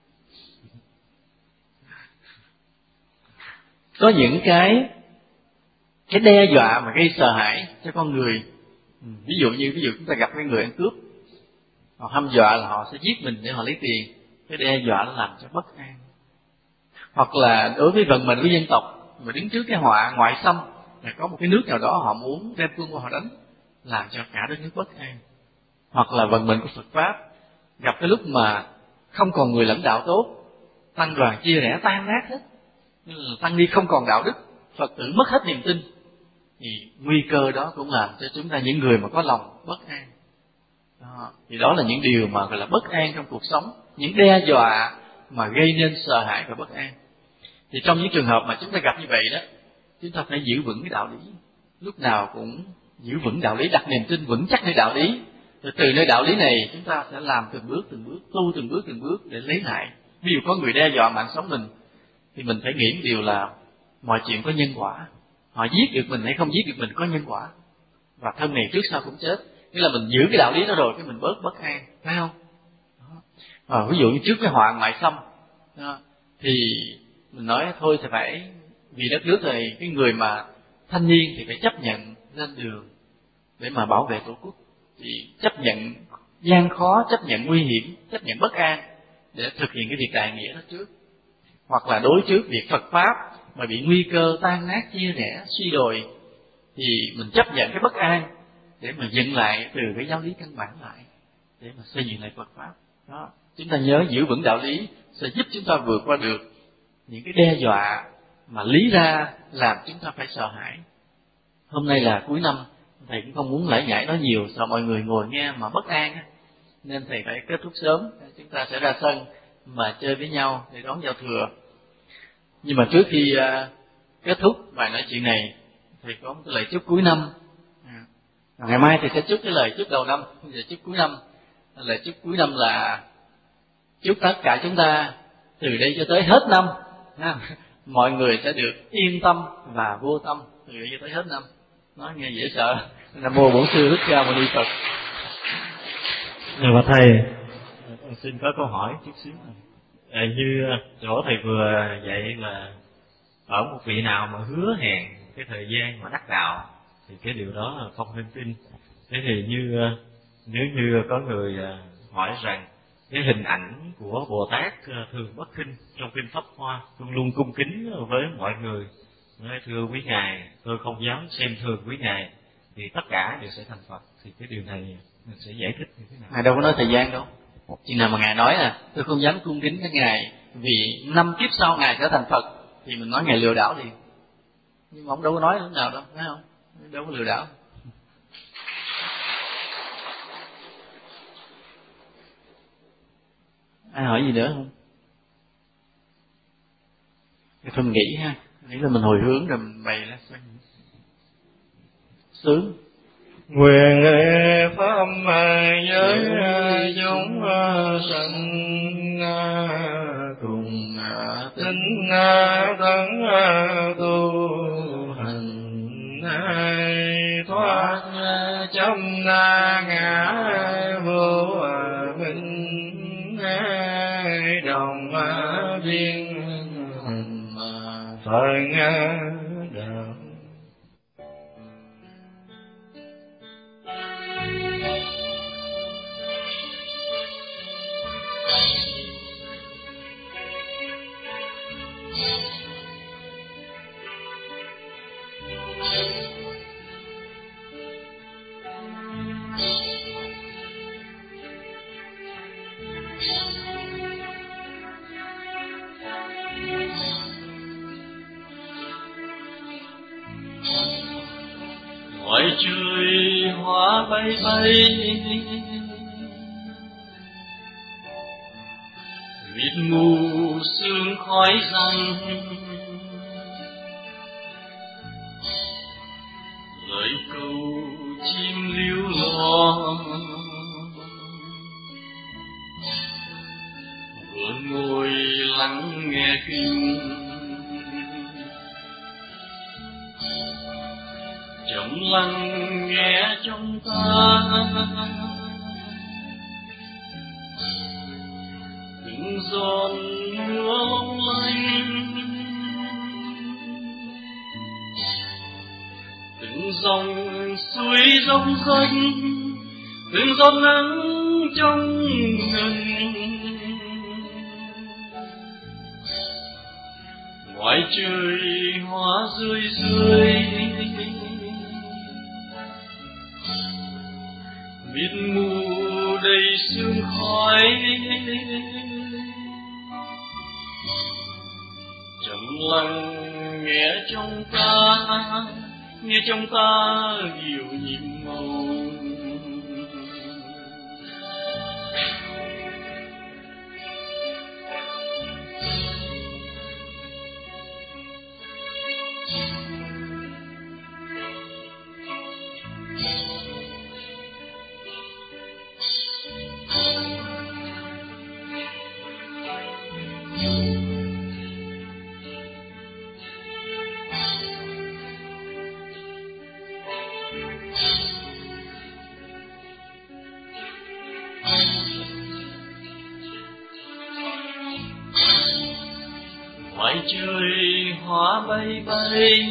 Có những cái đe dọa mà gây sợ hãi cho con người. Ví dụ chúng ta gặp cái người ăn cướp, họ hăm dọa là họ sẽ giết mình để họ lấy tiền. Cái đe dọa nó làm cho bất an. Hoặc là đối với vận mệnh của dân tộc mà đứng trước cái họa ngoại xâm, là có một cái nước nào đó họ muốn đem quân qua họ đánh, làm cho cả đất nước bất an. Hoặc là vận mệnh của Phật pháp gặp cái lúc mà không còn người lãnh đạo tốt, tăng đoàn chia rẽ tan nát hết, tăng ni không còn đạo đức, Phật tử mất hết niềm tin, thì nguy cơ đó cũng làm cho chúng ta, những người mà có lòng bất an. Thì đó là những điều mà gọi là bất an trong cuộc sống, những đe dọa mà gây nên sợ hãi và bất an. Thì trong những trường hợp mà chúng ta gặp như vậy đó, chúng ta phải giữ vững cái đạo lý, lúc nào cũng giữ vững đạo lý, đặt niềm tin vững chắc nơi đạo lý. Rồi từ nơi đạo lý này chúng ta sẽ làm từng bước, tu từng bước để lấy lại. Ví dụ có người đe dọa mạng sống mình, thì mình phải nghĩ điều là mọi chuyện có nhân quả. Họ giết được mình hay không giết được mình có nhân quả. và thân này trước sau cũng chết. Nghĩa là mình giữ cái đạo lý đó rồi, cái mình bớt bất an, phải không? Ví dụ như trước cái họa ngoại xâm thì mình nói thôi thì phải vì đất nước này, cái người mà thanh niên thì phải chấp nhận lên đường để mà bảo vệ tổ quốc, thì chấp nhận gian khó, chấp nhận nguy hiểm, chấp nhận bất an để thực hiện cái việc đại nghĩa đó trước. Hoặc là đối trước việc Phật pháp mà bị nguy cơ tan nát, chia rẽ, suy đồi, thì mình chấp nhận cái bất an để mà dựng lại từ cái giáo lý căn bản lại, để mà xây dựng lại Phật pháp đó. Chúng ta nhớ giữ vững đạo lý sẽ giúp chúng ta vượt qua được những cái đe dọa mà lý ra làm chúng ta phải sợ hãi. Hôm nay là cuối năm, thầy cũng không muốn lải nhải nói nhiều, sợ mọi người ngồi nghe mà bất an, nên thầy phải kết thúc sớm. Chúng ta sẽ ra sân mà chơi với nhau để đón giao thừa. Nhưng mà trước khi kết thúc bài nói chuyện này, thầy có một cái lời chúc cuối năm. Ngày mai thì sẽ chúc cái lời chúc đầu năm, bây giờ chúc cuối năm. Lời chúc cuối năm là chúc tất cả chúng ta từ đây cho tới hết năm, mọi người sẽ được yên tâm và vô tâm từ đây cho tới hết năm. Nói nghe dễ sợ. Nam mô Bổn Sư Thích Ca Mâu Ni Phật. Và thầy, con xin có câu hỏi chút xíu. Như chỗ thầy vừa dạy là ở một vị nào mà hứa hẹn cái thời gian mà đắc đạo thì cái điều đó là không nên tin. Thế thì nếu như có người hỏi rằng cái hình ảnh của Bồ Tát thường bất khinh trong kinh Pháp Hoa, luôn luôn cung kính với mọi người, nói thưa quý ngài, tôi không dám xem thường quý ngài, thì tất cả đều sẽ thành Phật, thì cái điều này mình sẽ giải thích như thế nào? Ngài đâu có nói thời gian đâu. Chừng nào mà ngài nói là tôi không dám cung kính với ngài vì 5 kiếp sau ngài sẽ thành Phật, thì mình nói ngài lừa đảo liền. Nhưng mà ông đâu có nói lúc nào đâu, phải không? Đâu có lừa đảo. Ai hỏi gì nữa không? Thôi mình nghĩ ha, nghĩ là mình hồi hướng rồi mình bày ra sướng. Nguyện pháp giới chúng sanh cùng tinh tấn tu hành thoát chấp ngã vô minh đồng viên phật đạo. Ngoài trời hoa bay bay, mịt mù sương khói răng, lời câu chim líu lo, vừa ngồi lắng nghe kinh trầm lặng nghe trong ta, từng giọt mưa long lanh, từng dòng suối rông rênh, từng giọt nắng trong ngần. Ngoài trời hoa rơi rơi, mịt mù đầy sương khói, trầm lặng nghe trong ta nhiều nhịp màu. ngoài trời hoa bay bay,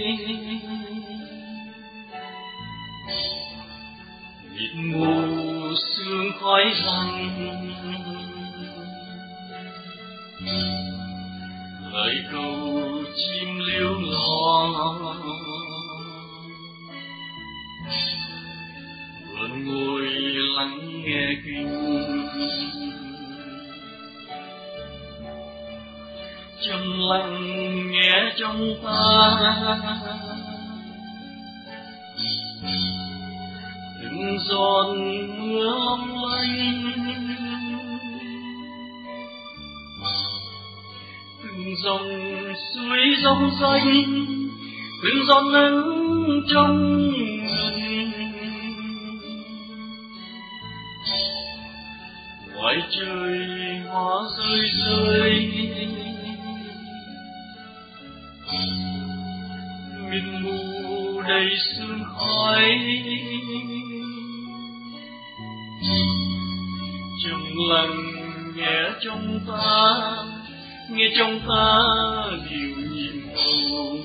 mịt mù sương khói rằng, lời câu chim liêu lo, vẫn ngồi lắng nghe kinh. Trầm lặng nghe trong ta, từng giọt mưa long lanh, từng dòng suối rong ranh, từng giọt nắng trong mình. Ngoài trời hoa rơi rơi, mịt mù đầy sương khói, trầm lặng nghe trong ta điều nhịp hồng.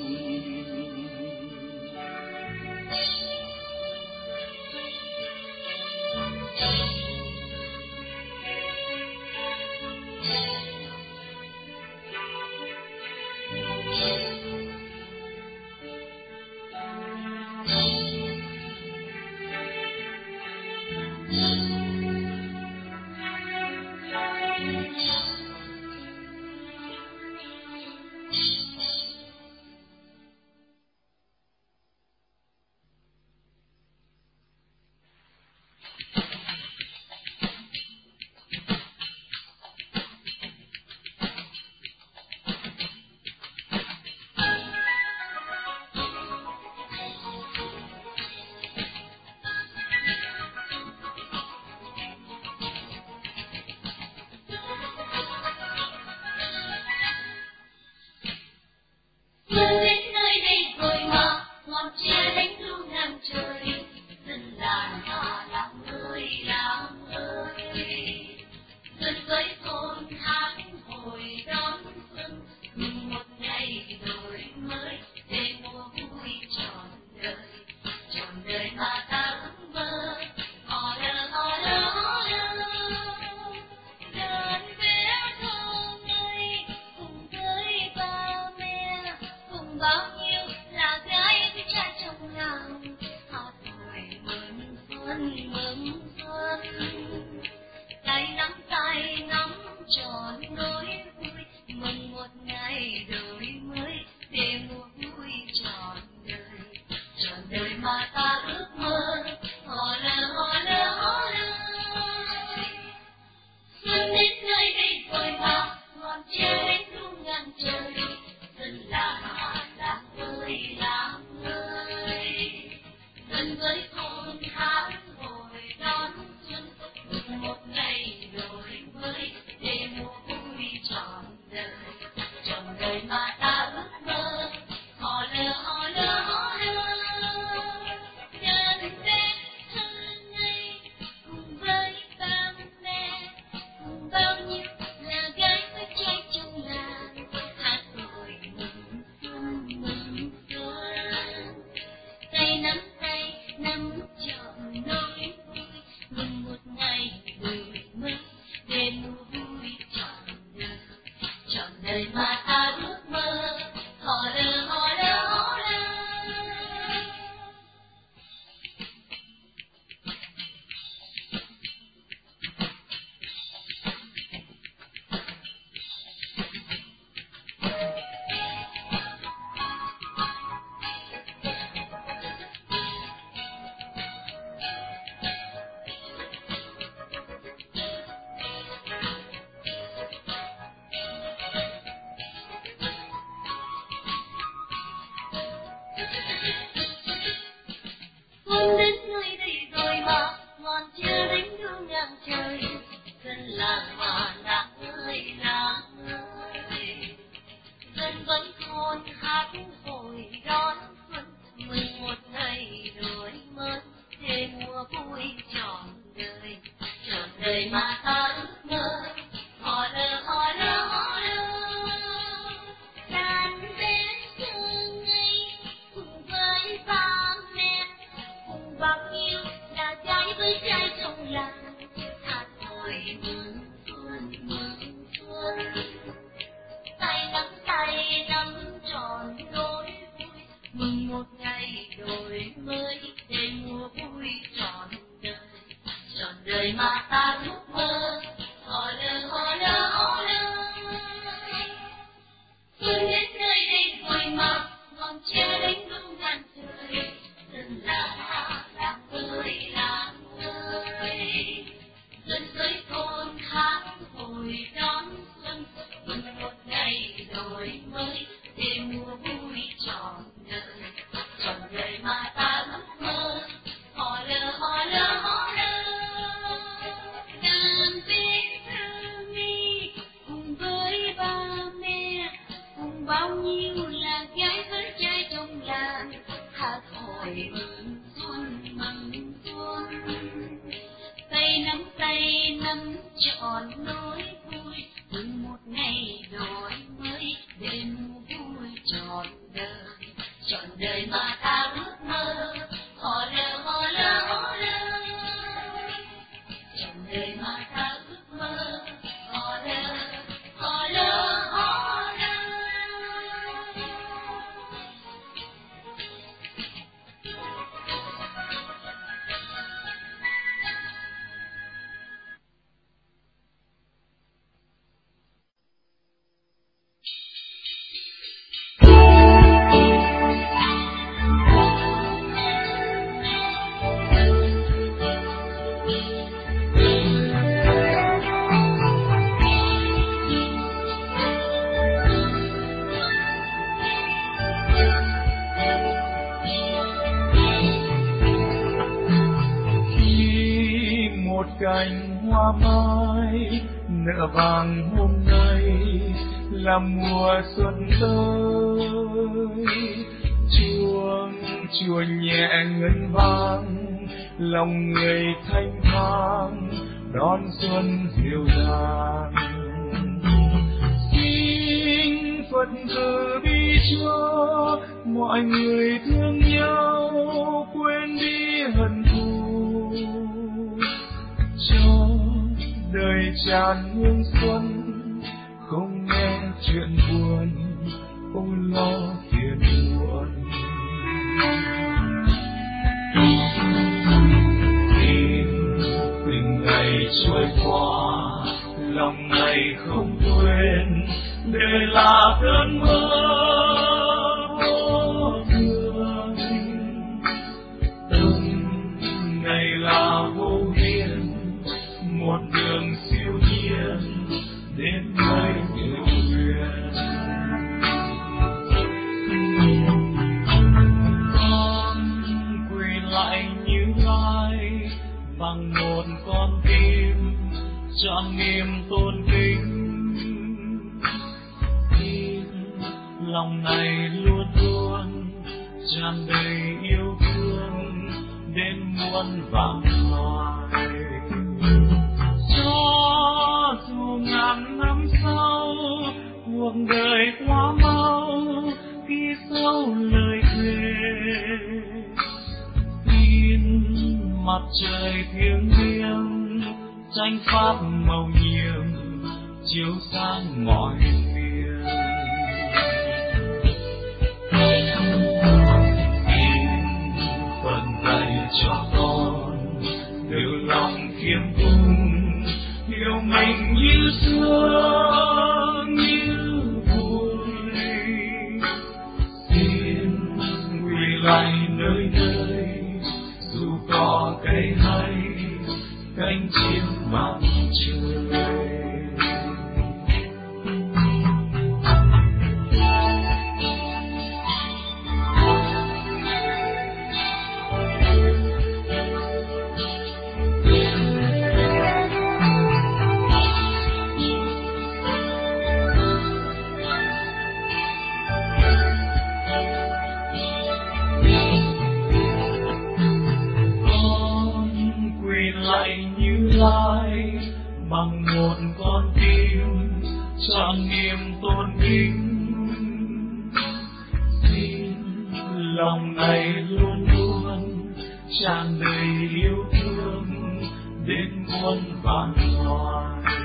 rồi mừng xuân, tay nắm trọn nỗi vui, mừng một ngày đổi mới, đêm vui trọn đời mà ta ước mơ. Hò lơ hò lơ hò lơ, trọn đời mà ta ước mơ. Hò lơ hò lơ hò lơ. Cành hoa mai nở vàng hôm nay là mùa xuân tới, chuông nhẹ ngân vang, lòng người thanh thang đón xuân dịu dàng. Xin Phật từ bi cho mọi người thương nhau, quên đi hận thù, cho đời tràn hương xuân, không nghe chuyện buồn, không lo phiền muộn. Từng ngày trôi qua, lòng này không quên, đời là cơn mơ vô thường, từng ngày là vô biên, một đường siêu nhiên đến nơi yêu duyên. Con quỳ lại Như Lai bằng một con tim trọn niềm tôn kính, tim lòng này luôn luôn tràn đầy yêu thương đến muôn vạn loài. Cho dù ngàn năm sau cuộc đời quá mau, khi sau lời thề tin mặt trời thiêng liêng, tranh pháp màu nhiệm chiếu sáng mọi miền. Xin Phật dạy cho con từ lòng khiêm cung, yêu mình như xưa như vui. Xin quỳ lại nơi nơi, dù có cây hay cánh chim màn trời. Bằng một con tim trọn niềm tôn kính, xin lòng này luôn luôn tràn đầy yêu thương đến muôn vạn loài.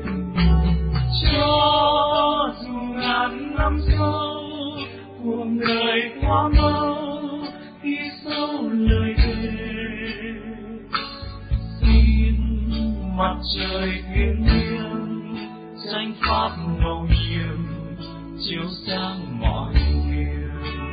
Cho dù ngàn năm sau cuộc đời quá mau, khi sau lời thề mặt trời thiêng liêng, tranh pháp màu nhiệm chiếu sáng mọi miền.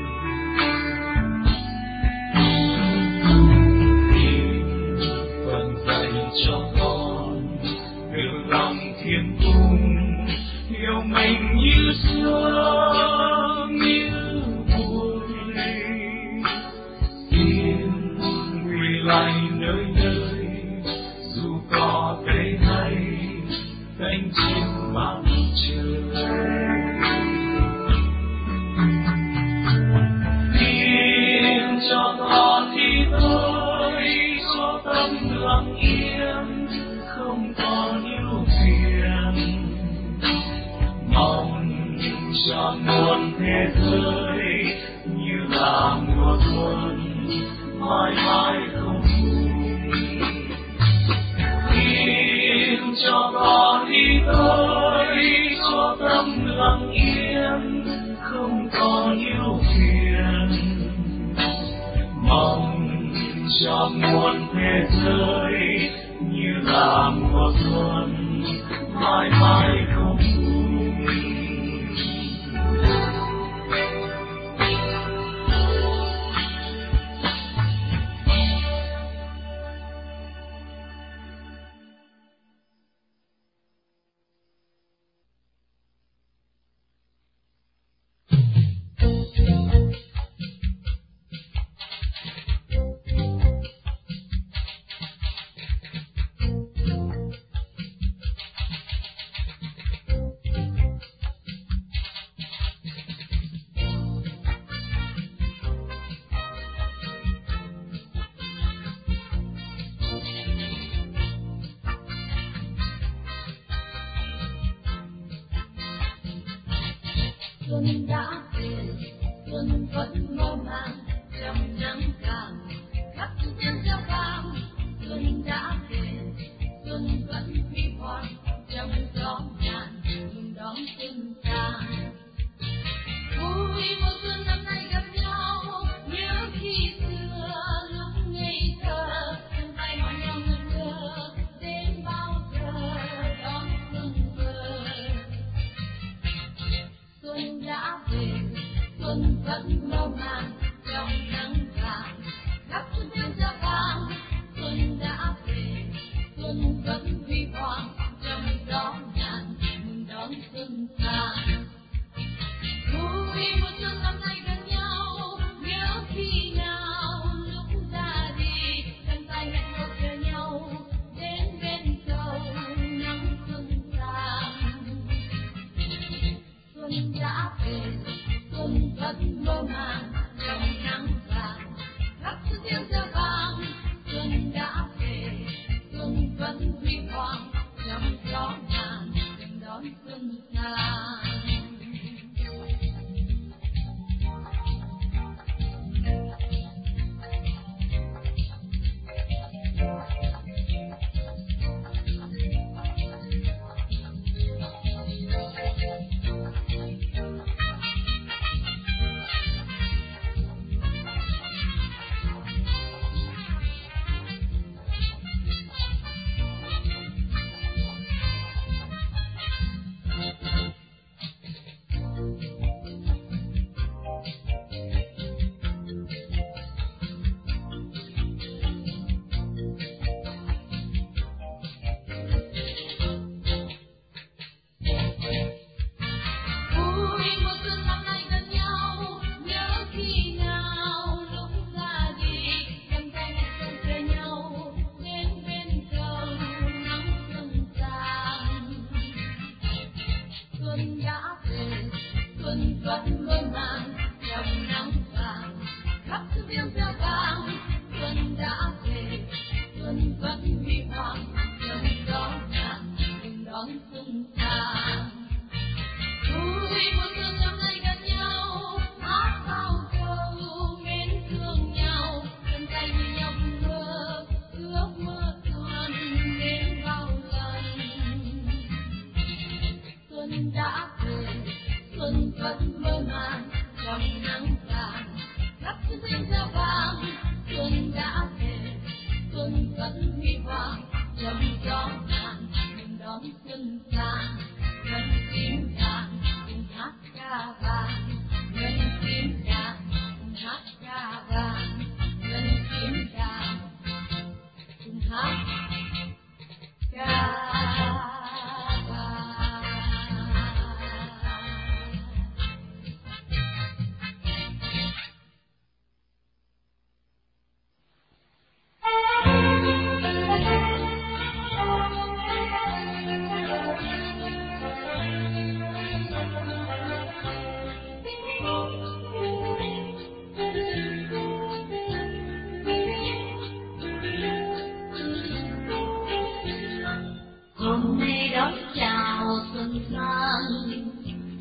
Phật dạy cho con từ lòng thiên cung, yêu mình như xưa như vui. Xin quỳ lại nơi nơi, dù có cây hay cánh chim màn trời. Xin cho con cho muôn thế giới như là mùa xuân mãi mãi không tin cho con đi tới cho tâm lặng yên không có nhiều phiền mong cho muôn thế giới như là mùa xuân mãi mãi không xuân đã về, xuân vẫn mơ màng trong nắng vàng khắp tiếng reo vang. Xuân đã về, xuân vẫn huy hoàng trong gió nhàn mừng đón xuân sang. Vui mùa xuân năm nay gặp nhau, nhớ khi xưa lúc ngây thơ, chân tay hỏi nhau ngẩn ngơ đến bao giờ đón xuân về. Xuân đã về, xuân vẫn mơ màng trong nắng vàng khắp tiếng reo vang. Xuân đã về, xuân vẫn huy hoàng trong gió nhàn mừng đón xuân sang. Vui mùa xuân năm nay gần nhau, nhớ khi nào lúc ra đi, cầm tay hẹn hò chờ nhau đến bên cầu nắng xuân sang. Xuân đã về, xuân vẫn mơ màng trong nắng vàng khắp tiếng reo vang. Xuân đã về, xuân vẫn huy hoàng trong gió nhàn mừng đón xuân sang.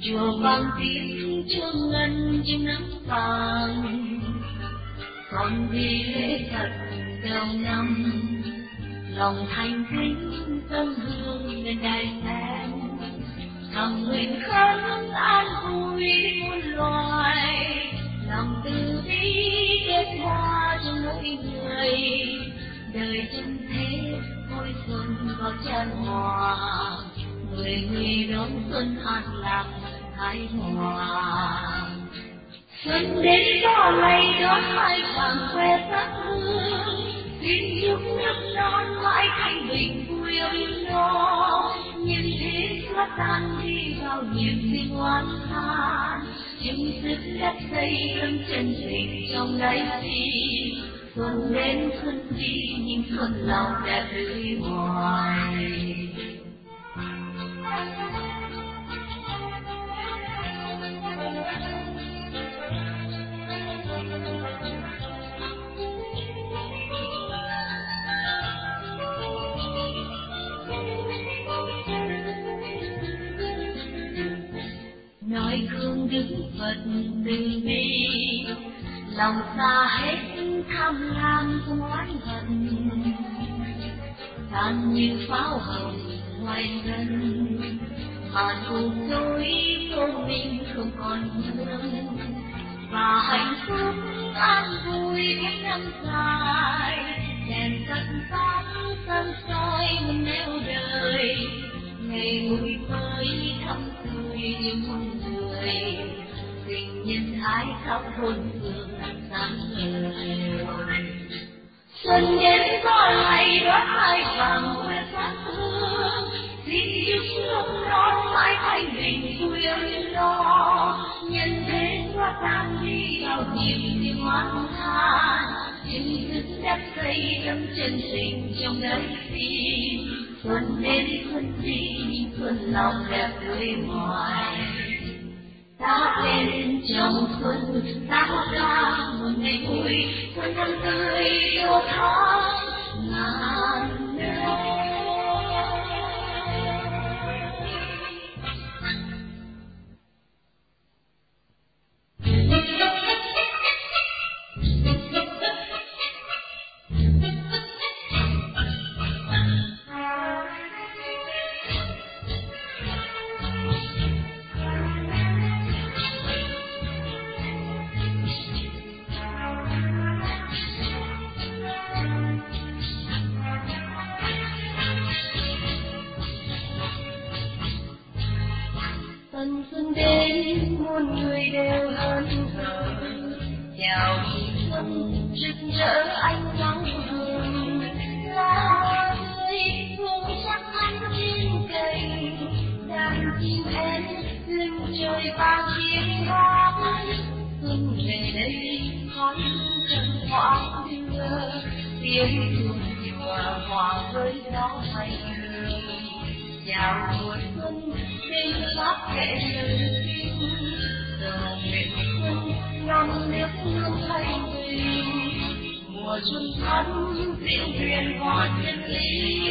chùa vang tiếng chuông ngân trong nắng vàng, còn đi lễ Phật đầu năm, lòng thành kính dâng hương lên đài sen, thầm nguyện khấn an vui muôn loài, lòng từ bi kết hoa trong mỗi người, đời chân thế vui xuân vào chan hòa, người người đón xuân an lạc thái hòa. Xuân đến có ngày đón hai vàng que sắc hương, xin chúc nước non mãi thanh bình vui ấm no, nhân thế xóa tan đi vào niềm tin oán than, chung sức đất xây cấm chân tình trong đáy tim. Xuân đến xuân đi nhưng xuân lòng đẹp tươi hoài. Nói gương Đức Phật từ bi, lòng xa hết tham lam không oán hận, tan như pháo hồng ngoài sân, mà cuộc dối công minh không còn vương, và hạnh phúc an vui những năm dài, đèn tận sáng sân soi muôn nẻo đời, ngày vui mới thăm tươi như muôn người, tình nhân ái khắp hồn phương sáng ngời. Xuân đến có ngày đón hai vàng que sắc hương, xin chúc nước non mãi thanh bình vui ấm no, nhân thế xóa tan đi vào niềm tin oán than, nhưng sức đất xây cấm chân tình trong đáy tim. Xuân đến xuân đi nhưng xuân lòng đẹp tươi hoài, ta lên trong xuân ta hót ca một ngày vui, xuân năm tươi yêu tháng ngàn năm. Xuân đến muôn người đều hớn hở, chào mừng xuân rực rỡ ánh nắng hương, lá hoa tươi hương sắc ánh trên cây, đàn chim én lưng trời vang tiếng hát. Xuân về đây khói trần hoa đưa, tiếng chuông chùa hòa với gió hay hương, chào mùa xuân bên pháp kệ lời kinh, giờ nguyện xuân non nước luôn thanh bình, mùa xuân thắm diệu huyền hoa chân lý,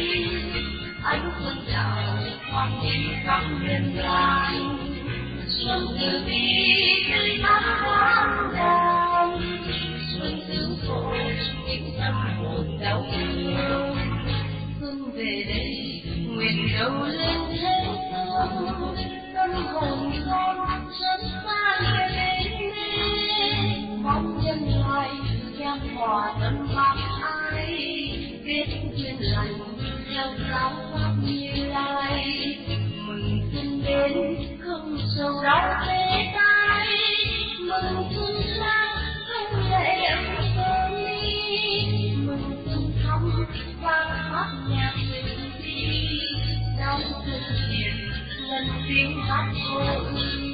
ánh xuân chào hoàng nhìn khắp miền Nam, xuân từ bi tươi mát thoáng đàn, xuân tứ phổ những tâm hồn đau thương. Xuân về đây nguyện cầu lên thế phương, tâm hồn con sớm xa về đến, mong nhân loại gian hòa tâm pháp ai, kết duyên lành theo giáo pháp Như Lai. Mừng xuân đến không sầu đau bê tai, mừng xuân sang không lệ ấm cơn ly, mừng xuân thắm vang hát nhạc tình đi, trong xuân hiền lần tiếng hát cô